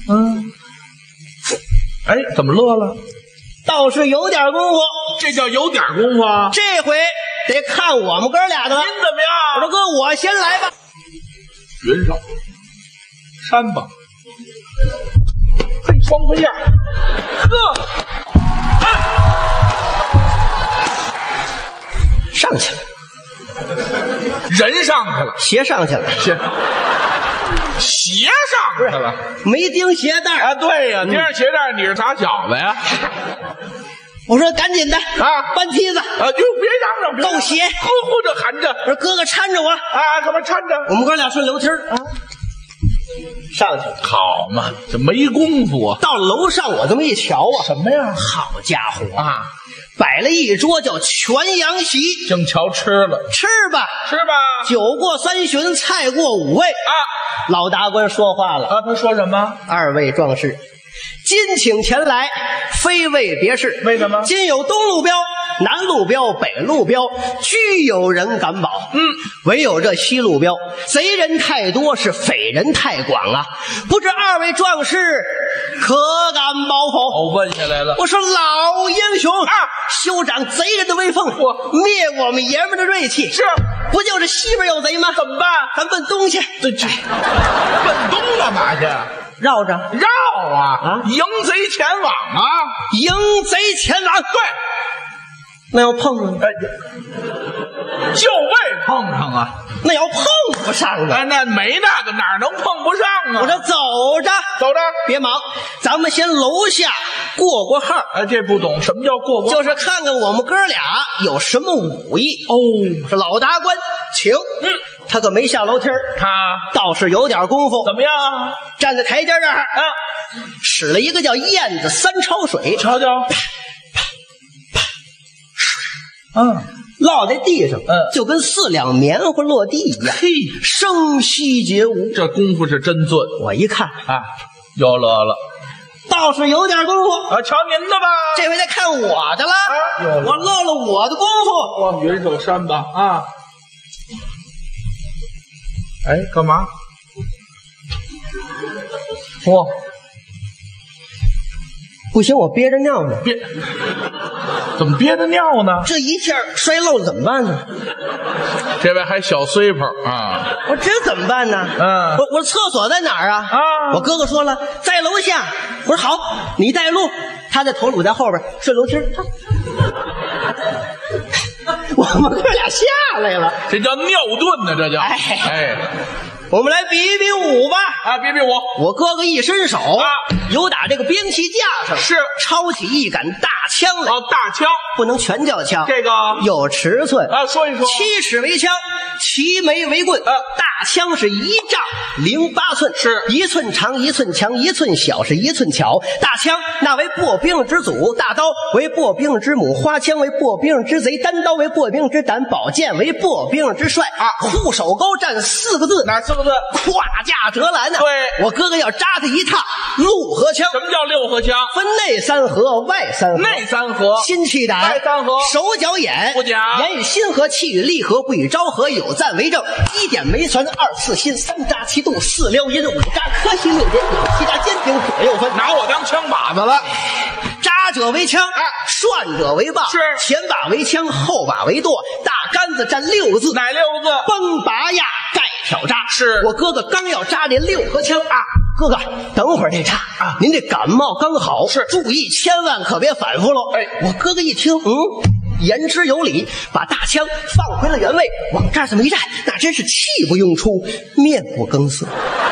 哎，怎么乐了？ 倒是有点功夫， 这叫有点功夫啊！ 这回得看我们哥俩的了。 您怎么样？ 我说哥，我先来吧。 云上山吧，嘿，双飞燕，呵， 上去了。 人上去了， 鞋上去了， 鞋上去了， 没钉鞋带啊！对呀，钉上鞋带，你是啥小子呀？ 我说赶紧的啊，搬梯子啊！就别嚷嚷， 够鞋， 呼呼着喊着。 我说哥哥搀着我啊， 干嘛搀着？ 我们哥俩顺楼梯啊，上去了。 好嘛，这没功夫啊！ 到楼上我这么一瞧啊， 什么呀？ 好家伙啊！ 摆了一桌叫全羊席， 正瞧吃了， 吃吧， 吃吧。 酒过3巡，菜过5味啊！老达官说话了啊，他说什么？ 二位壮士，今请前来，非为别事。 为什么？ 今有东路标、南路标、北路标，俱有人敢保。唯有这西路标，贼人太多，是匪人太广啊！不知二位壮士可敢保否？ 我问下来了。 我说老英雄啊，休长贼人的威风，灭我们爷们的锐气。 是， 不就是西边有贼吗？ 怎么办？ 咱奔东去。 奔东干嘛去？ 绕着绕啊！迎贼前往啊！ 迎贼前往。 对， 那要碰上， 就为碰上啊！ 那要碰不上啊！ 那没那个，哪能碰不上啊？ 我说走着， 走着， 别忙，咱们先楼下过过号。 这不懂什么叫过过号？ 就是看看我们哥俩有什么武艺。 哦， 是老达官，请。他可没下楼梯， 他倒是有点功夫。 怎么样？ 站在台阶这儿啊，使了一个叫燕子3抄水， 瞧瞧， 落在地上，就跟4两棉花落地一样， 嘿， 声息皆无。 这功夫是真俊。 我一看啊，又乐了， 倒是有点功夫啊！瞧您的吧， 这回再看我的了。我露了我的功夫。 往云手山吧啊！哎，干嘛？ 嚯！不行，我憋着尿呢。 怎么憋着尿呢？ 这一下摔漏了怎么办呢？ 这位还小碎泡啊！ 我这怎么办呢？我说厕所在哪儿啊？我哥哥说了，在楼下。我说好，你带路，他在头里，我在后边顺楼梯。我们哥俩下来了， 这叫尿遁呢，这叫。 我们来比一比武吧！ 啊，比比武！ 我哥哥一伸手啊，由打这个兵器架上是抄起一杆大枪来。 大枪不能全叫枪， 这个有尺寸啊，说一说。 7尺为枪，7枚为棍。大枪是1丈08寸，是1寸长1寸强1寸小是1寸巧。大枪那为破兵之祖，大刀为破兵之母，花枪为破兵之贼，单刀为破兵之胆，宝剑为破兵之帅啊。护手钩占4个字， 哪4个字？ 胯架折拦呢。 对， 我哥哥要扎他一趟6合枪。 什么叫6合枪？ 分内3合，外3合。 内3合， 心气胆； 外3合， 手脚眼。 不假。 言语心合，气语力合，不与昭和，有赞为证。1点没传，2次心，3扎7度，4撩阴，5扎磕心，6点有7扎肩顶，左右分。 拿我当枪靶子了。 扎者为枪，涮者为棒， 是前把为枪，后把为舵。大杆子占6个字， 哪6个字？ 崩拔压盖挑扎。 是我哥哥刚要扎这6合枪啊。哥哥，等会儿再扎啊！您这感冒刚好，是注意，千万可别反复喽。哎，我哥哥一听，言之有理，把大枪放回了原位，往这儿这么一站，那真是气不拥出，面不更色。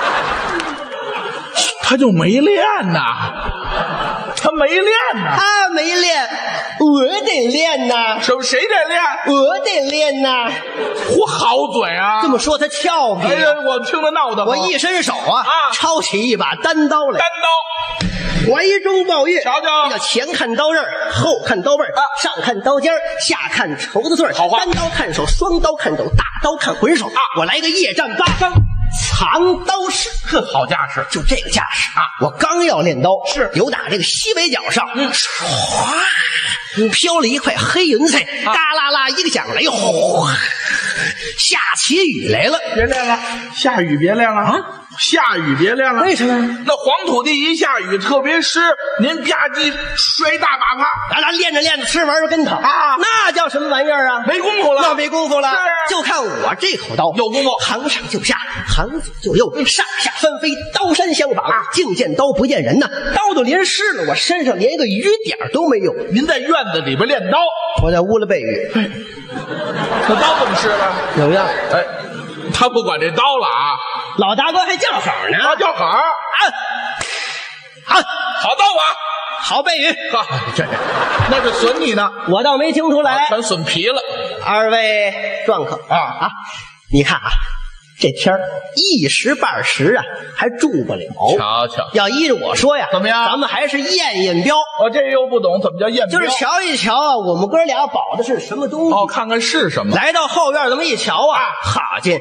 他就没练呐，他没练呐， 他没练，我得练呐。 谁得练？ 我得练呐。 我好嘴啊！ 这么说他俏皮。 哎呀，我听着闹得慌。 我一伸手抄起一把单刀来。 单刀， 怀中抱月， 瞧瞧， 叫前看刀刃，后看刀背上看刀尖，下看绸子穗。 好话， 单刀看手，双刀看肘，大刀看浑手我来个夜战8伤。藏刀式， 好架势， 就这个架势啊！我刚要练刀，是由打这个西北角上，哗，飘了一块黑云彩，嘎啦啦一个响雷，哗，下起雨来了。 别练了，下雨别练了啊！下雨别练了， 为什么？ 那黄土地一下雨特别湿，您吧唧摔大把趴， 咱练着练着吃玩儿跟头啊，那叫什么玩意儿啊？ 没功夫了， 那没功夫了。就看我这口刀有功夫， 行上就下，行左就右，上下翻飞，刀山相绑，净见刀不见人呐。刀都淋湿了，我身上连一个雨点都没有。 您在院子里边练刀， 我在屋里背雨。 那刀怎么湿了？ 怎么样？ 哎，他不管这刀了啊！ 老大哥还叫好呢， 叫好啊！ 好刀法， 好背雨。 哈，那是损你呢， 我倒没听出来， 全损皮了。 二位壮客啊，你看啊。这天一时半时还住不了。 瞧瞧， 要依着我说呀， 怎么样？ 咱们还是验验标。 我这又不懂，怎么叫验标？ 就是瞧一瞧我们哥俩保的是什么东西。 看看是什么。 来到后院这么一瞧好见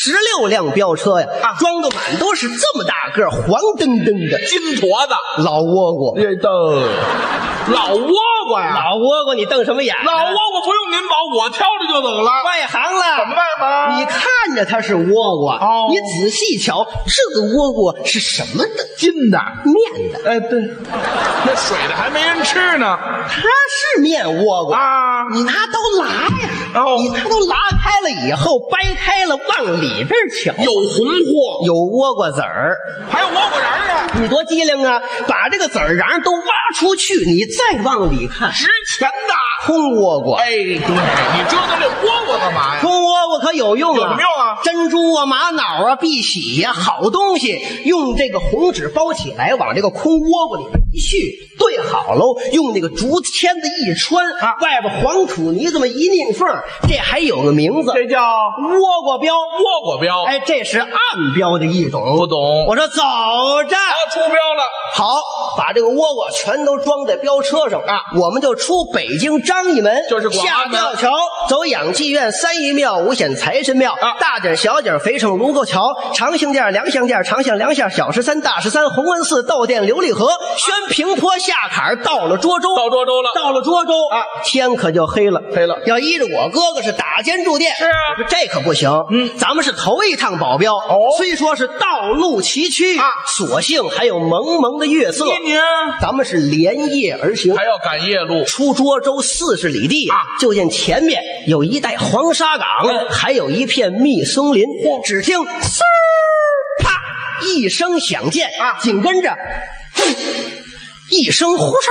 16辆飙车呀，装的满都是这么大个黄澄澄的金坨子老倭瓜。 老倭瓜呀， 老倭瓜，你瞪什么眼？ 老倭瓜不用您保，我挑着就走了。 外行了？ 怎么外行？ 你看着它是倭瓜，你仔细瞧，这个倭瓜是什么的？ 金的、 面的。 对，那水的还没人吃呢。 它是面倭瓜啊， 你拿刀拉呀，你拿刀拉开了以后，掰开了往里边瞧， 有红货， 有倭瓜籽儿， 还有倭瓜瓤啊！ 你多机灵啊！把这个籽儿瓤都挖出去，你再往里看， 值钱的空倭瓜。 哎，对，你折腾这倭瓜干嘛呀？ 空倭瓜可有用啊！ 有什么用啊？ 珍珠啊、玛瑙啊、碧玺呀，好东西，用这个红纸包起来，往这个空倭瓜里面一续，对好喽，用那个竹签子一穿，外边黄土泥这么一拧缝，这还有个名字， 这叫倭瓜标。 倭瓜标， 哎，这是暗标的一种。 不懂。 我说走着， 出标了。 好，把这个倭瓜全都装在标车上我们就出北京张义门， 就是下吊桥，走养济院、三义庙、五显财神庙，大井、小井、肥城、卢沟桥、长兴店、梁巷店、长巷、梁巷、小13、大13、洪文寺、窦店、琉璃河、宣平坡下坎，到了涿州， 到涿州了， 到了涿州天可就黑了，要依着我哥哥是打尖住店， 是啊， 这可不行，咱们是头一趟保镖，虽说是道路崎岖所幸还有蒙蒙的月色，咱们是连夜而行， 还要赶夜路， 出涿州40里地就见前面有一带黄沙岗，还有一片密松林，只听嗖啪一声响箭紧跟着一声呼哨，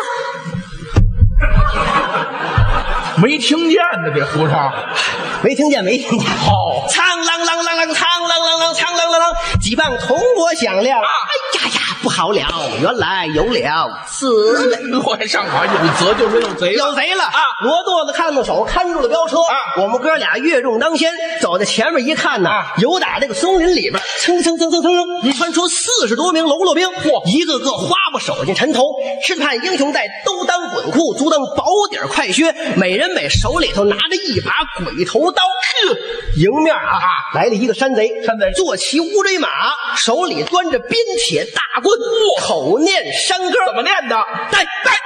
没听见呢，这呼哨没听见。苍啷啷啷啷，苍啷啷啷，苍啷啷啷，几棒铜锣响亮。哎呀呀，不好好了，原来有了死贼。 我还上好有责就是有贼， 有贼了啊！ 罗舵子看动手，看住了飙车啊！我们哥俩跃众当先，走在前面一看呢，由打这个松林里边，蹭蹭蹭蹭蹭蹭，窜出40多名喽啰兵，一个个花布手进尘头，试探英雄带，都当滚裤，足蹬薄底快靴，每人每手里头拿着一把鬼头刀。迎面来了一个山贼，坐骑乌骓马，手里端着鞭铁大棍，口念山歌， 怎么念的？ 带，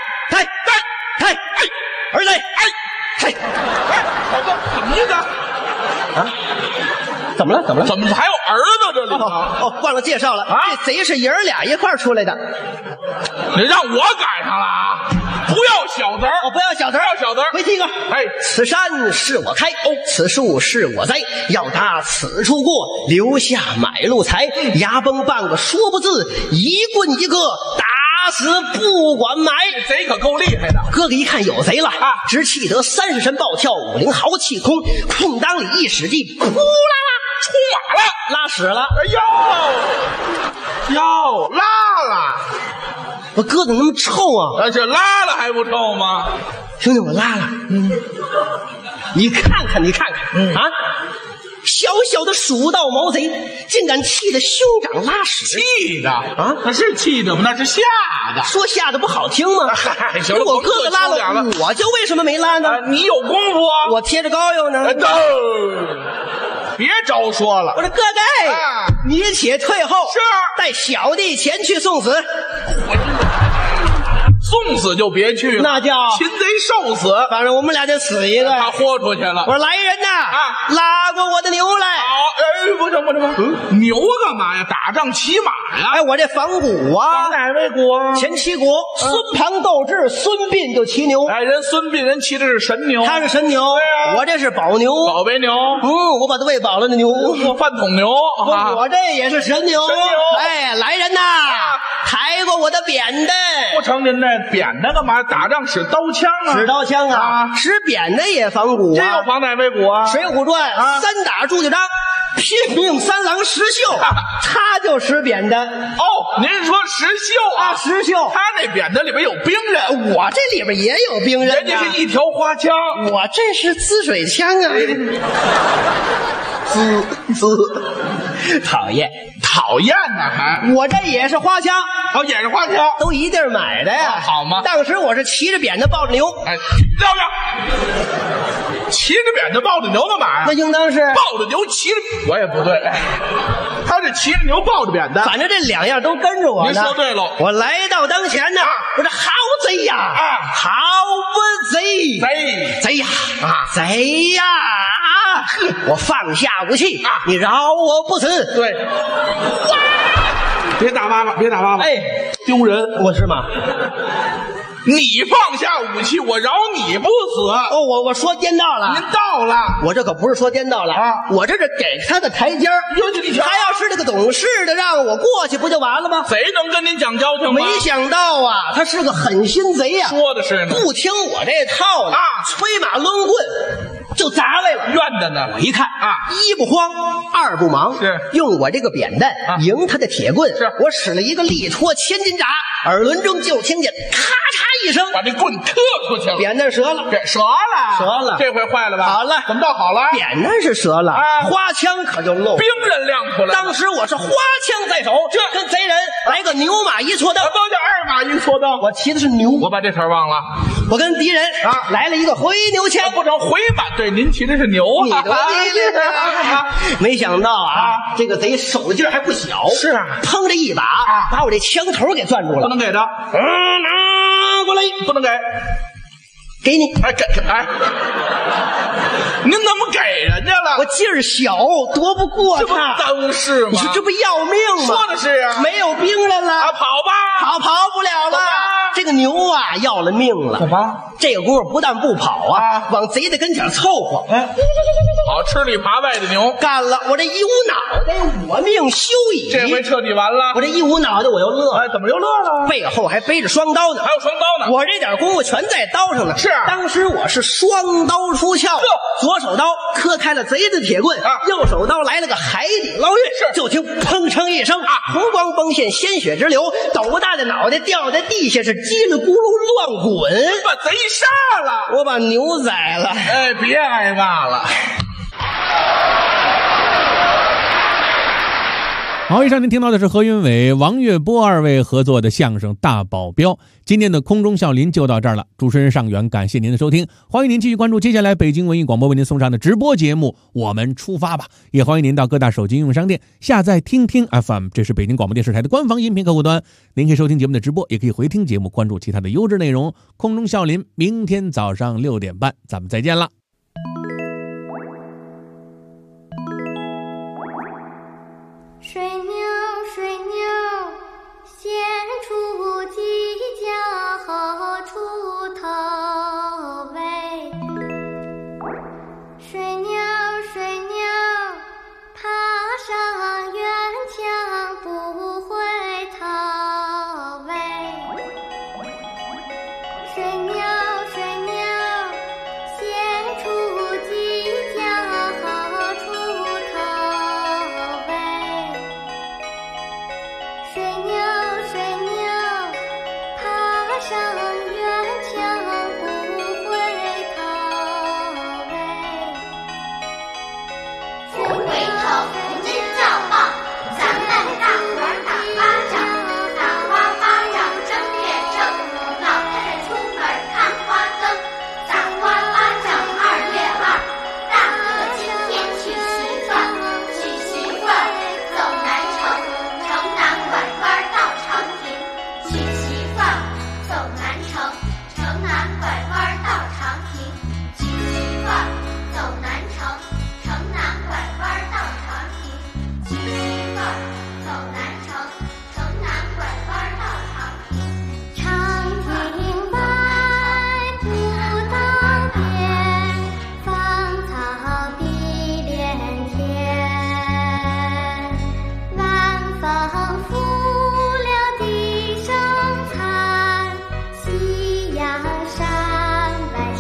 儿子， 哎，老哥，怎么意思？ 啊？怎么了？ 怎么还有儿子这里头？ 忘了介绍了啊！这贼是爷儿俩一块出来的。 你让我赶上了啊！不要小子儿， 不要小子儿， 小子儿。 回听啊！ 哎， 此山是我开，此树是我栽，要打此处过，留下买路财。牙崩半个说不字，一棍一个打死不管埋。 贼可够厉害的。 哥哥一看有贼了啊，直气得30神暴跳，50豪气空，空当里一使劲，呼啦啦出马了， 拉屎了。 哎呦，拉了。 我哥怎么那么臭啊？ 这拉了还不臭吗？ 兄弟，我拉了。你看看啊！小小的蜀道毛贼，竟敢气得兄长拉屎！ 气的啊？那是气的吗？那是吓的。 说吓的不好听吗？ 行了， 我哥哥拉了，我就为什么没拉呢？ 你有功夫啊！ 我贴着膏药呢。 别招说了。 我说哥哥，你且退后， 是带小弟前去送死。 送死就别去了， 那叫擒贼受死。 反正我们俩得死一个。 他豁出去了。 我说来人呐，拉过我的牛来。 好，不成，牛干嘛呀？打仗骑马呀。 哎，我这仿古啊。 哪位古啊？ 前七国，孙庞斗智，孙膑就骑牛。 哎，人孙膑人骑的是神牛， 他是神牛， 对啊， 我这是宝牛， 宝贝牛。 我把它喂饱了的牛， 我饭桶牛。 我这也是神牛。哎，来人呐，抬过我的扁担。 不成，您这扁担干嘛？打仗使刀枪啊？ 使刀枪啊，使扁担也仿古啊。 这又仿哪位古啊？ 《水浒传》三打祝家章，拼命三郎石秀，他就使扁担。 您说石秀啊？ 石秀， 他那扁担里边有兵人， 我这里边也有兵人。 人家是一条花枪， 我这是滋水枪啊。讨厌呢还？我这也是花枪， 也是花枪， 都一地儿买的呀。 好吗？ 当时我是骑着扁担抱着牛。 哎，骑着扁担抱着牛干嘛呀？ 那应当是抱着牛骑着，我也不对，他是骑着牛抱着扁担， 反正这两样都跟着我呢。 您说对喽。 我来到当前呢，我说好贼呀，好不贼，贼呀，贼呀！我放下武器，你饶我不死。 对，别打爸爸， 哎， 丢人。 我是吗？ 你放下武器，我饶你不死。 我说颠倒了。 您倒了， 我这可不是说颠倒了我这是给他的台阶儿。他要是那个懂事的，让我过去不就完了吗？ 贼能跟您讲交情吗？ 没想到啊，他是个狠心贼呀。 说的是呢， 不听我这套呢催马抡棍就砸来了。 怨的呢。 我一看一不慌，二不忙， 是用我这个扁担迎他的铁棍。 是我使了一个力托千斤闸，耳轮中就听见咔嚓一声， 把这棍磕出去了， 扁担折了， 折了，这回坏了吧？ 好了， 怎么倒好了？ 扁担是折了，花枪可就漏， 兵刃亮出来。 当时我是花枪在手，这跟贼人来个牛马一错蹬， 都叫二马一错蹬。 我骑的是牛， 我把这词忘了。 我跟敌人来了一个回牛枪， 不成回马。对，您骑的是牛， 你多厉害！没想到这个贼手劲还不小， 是啊， 砰的一把把我这枪头给攥住了， 不能给他， 拿过来， 不能给。 给你， 您怎么给人家了？ 我劲儿小，夺不过他， 这不当是吗？ 你说这不要命吗？ 说的是啊， 没有兵人了， 跑吧， 跑不了了。这个牛要了命了， 怎么？ 这个功夫不但不跑往贼的跟前凑合， 好吃里扒外的牛， 干了！我这一捂脑袋，我命休矣。 这回彻底完了。 我这一捂脑袋，我又乐。 怎么又乐了？ 背后还背着双刀呢， 还有双刀呢。 我这点功夫全在刀上呢。 是， 当时我是双刀出鞘，左手刀磕开了贼的铁棍，右手刀来了个海底捞月，就听砰哧一声，红光崩现，鲜血直流，斗大的脑袋掉在地下，是叽里咕噜乱滚。 把贼杀了， 我把牛宰了。 哎，别挨骂了。 好，以上您听到的是何云伟、王月波二位合作的相声《大保镖》。今天的空中笑林就到这儿了，主持人尚远，感谢您的收听，欢迎您继续关注接下来北京文艺广播为您送上的直播节目《我们出发吧》，也欢迎您到各大手机应用商店下载听听 FM， 这是北京广播电视台的官方音频客户端，您可以收听节目的直播，也可以回听节目，关注其他的优质内容。空中笑林，明天早上6点半，咱们再见了。 水牛，水牛，先出犄角后出头尾。水牛，水牛，爬上院墙不回头尾。水牛，水牛，先出犄角后出头尾。水牛，水牛，爬上院墙不回头尾。 不回头不知照报，咱们大伙儿打巴掌，打花巴掌正月正，老太太出门看花灯，打花巴掌2月2，大哥今天娶媳妇儿，娶媳妇儿走南城，城南拐弯到长亭，娶媳妇儿走南城，城南拐弯到长亭，娶媳妇儿走南城，城南拐弯到长亭，娶媳妇儿走南城，城南拐弯到长亭。 长亭外古道边，芳草碧连天。晚风拂柳笛声残，夕阳山外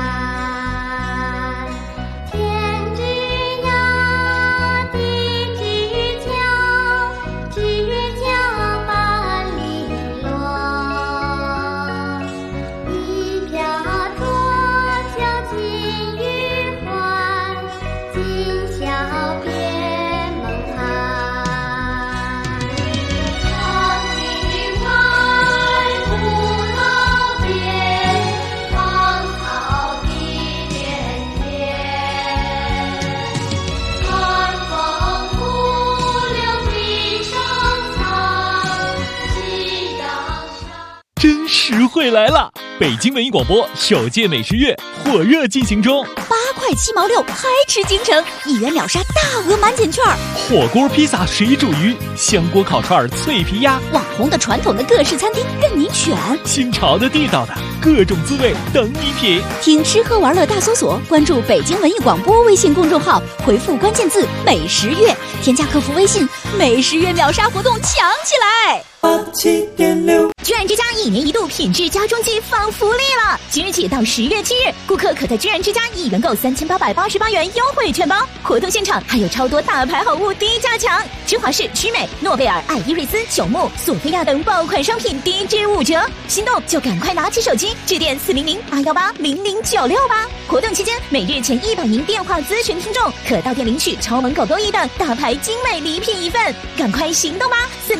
山。天之涯，地之角，知交半零落。一瓢浊酒尽余欢，今宵别梦寒。 长亭外古道边，芳草碧连天。晚风拂柳笛声残，夕阳山。 真实惠来了！北京文艺广播首届美食月火热进行中 8块7毛6，嗨吃京城，1元秒杀大额满减券。 火锅、披萨、水煮鱼、香锅烤串、脆皮鸭， 网红的、传统的各式餐厅任你选， 新潮的、地道的，各种滋味等你品。 听吃喝玩乐大搜索，关注北京文艺广播微信公众号，回复关键字“美食月”，添加客服微信，美食月秒杀活动抢起来！87.6居然之家1年1度品质家装季放福利了！即日起到10月7日，顾客可在居然之家1元购3888元优惠券包。活动现场还有超多大牌好物低价抢，芝华士、曲美、诺贝尔、爱依瑞斯、九牧、索菲亚等爆款商品低至5折。心动就赶快拿起手机，致电400-818-0096吧！活动期间，每日前100名电话咨询听众可到店领取超萌狗狗衣等大牌精美礼品1份，赶快行动吧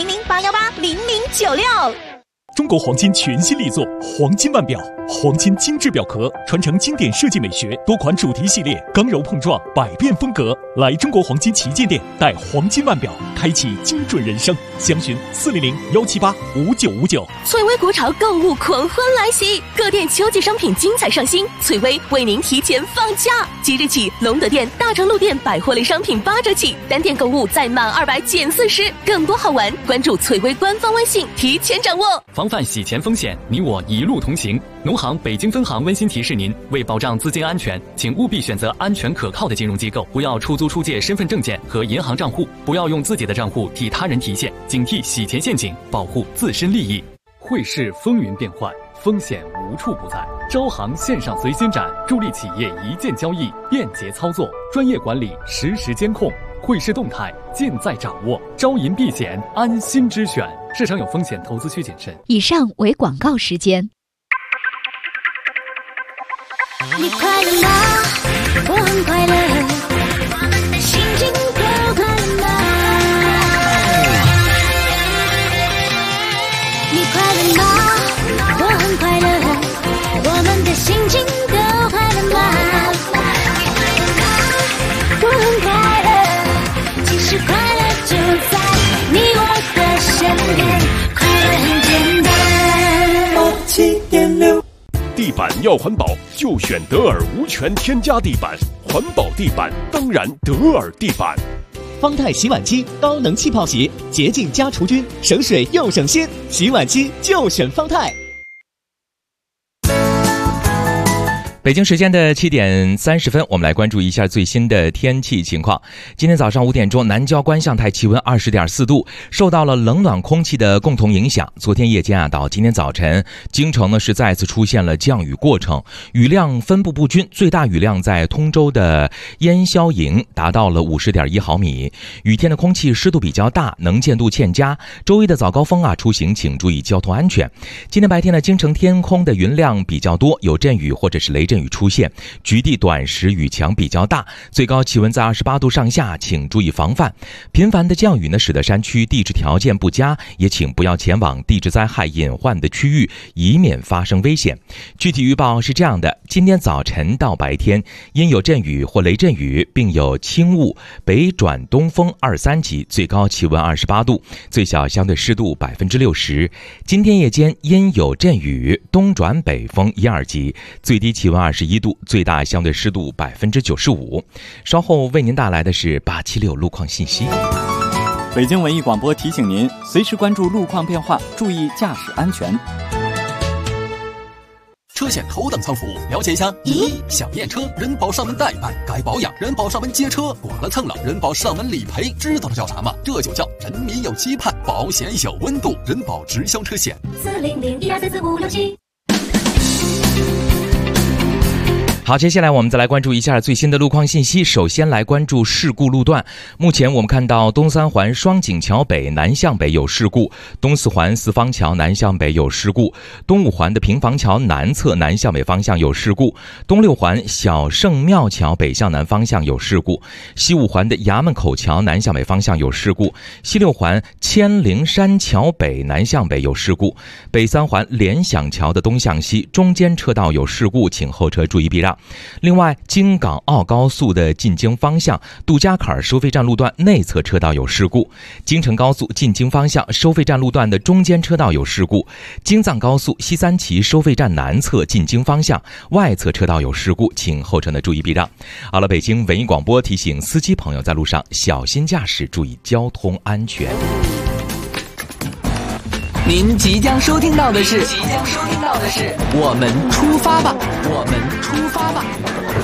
！400-818-0096。 中国黄金全新力作黄金腕表，黄金精致表壳，传承经典设计美学，多款主题系列，刚柔碰撞，百变风格。来中国黄金旗舰店，带黄金腕表，开启精准人生。详询400-178-5959。 翠微国潮购物狂欢来袭，各店秋季商品精彩上新，翠微为您提前放假。即日起，隆德店、大成路店百货类商品8折起，单店购物再满200减40，更多好玩，关注翠微官方微信，提前掌握。 防范洗钱风险，你我一路同行。农行北京分行温馨提示您：为保障资金安全，请务必选择安全可靠的金融机构，不要出租出借身份证件和银行账户，不要用自己的账户替他人提现，警惕洗钱陷阱，保护自身利益。 汇市风云变幻， 风险无处不在。招行线上随心展助力企业一键交易，便捷操作，专业管理，实时监控，汇市动态尽在掌握。招银避险，安心之选。市场有风险，投资需谨慎。 以上为广告时间。 你快乐吗？我很快乐，我们的心情都快乐吗？你快乐吗？我很快乐，我们的心情都快乐吗？我很快乐，其实快乐就在你我的身边，快乐很简单。7.6 地板要环保，就选德尔无醛添加地板。环保地板当然德尔地板。 方太洗碗机高能气泡洗，洁净加除菌，省水又省心。洗碗机就选方太。 北京时间的7点30分，我们来关注一下最新的天气情况。今天早上5点钟，南郊观象台气温20.4度，受到了冷暖空气的共同影响。昨天夜间到今天早晨，京城呢是再次出现了降雨过程，雨量分布不均，最大雨量在通州的烟霄营达到了50.1毫米。雨天的空气湿度比较大，能见度欠佳，周围的早高峰出行请注意交通安全。今天白天呢，京城天空的云量比较多，有阵雨或者是雷阵雨出现，局地短时雨强比较大，最高气温在28度上下，请注意防范。频繁的降雨呢，使得山区地质条件不佳，也请不要前往地质灾害隐患的区域，以免发生危险。具体预报是这样的：今天早晨到白天，因有阵雨或雷阵雨，并有轻雾，北转东风2、3级，最高气温28度，最小相对湿度60%。今天夜间因有阵雨，东转北风1、2级，最低气温21度，最大相对湿度95%。稍后为您带来的是876路况信息。 北京文艺广播提醒您，随时关注路况变化，注意驾驶安全。 车险头等舱服务，了解一下。想验车，人保上门代办；该保养，人保上门接车；剐了蹭了，人保上门理赔。知道了叫啥吗？这就叫人民有期盼，保险有温度。人保直销车险。40012344567。 好，接下来我们再来关注一下最新的路况信息。首先来关注事故路段。目前我们看到东三环双井桥北南向北有事故，东四环四方桥南向北有事故，东五环的平房桥南侧南向北方向有事故，东六环小圣庙桥北向南方向有事故，西五环的衙门口桥南向北方向有事故，西六环千灵山桥北南向北有事故，北三环联想桥的东向西中间车道有事故，请后车注意避让。另外，京港澳高速的进京方向杜家坎收费站路段内侧车道有事故，京承高速进京方向收费站路段的中间车道有事故，京藏高速西三旗收费站南侧进京方向外侧车道有事故，请后车注意避让。好了，北京文艺广播提醒司机朋友在路上小心驾驶，注意交通安全。 您即将收听到的是我们出发吧，我们出发吧。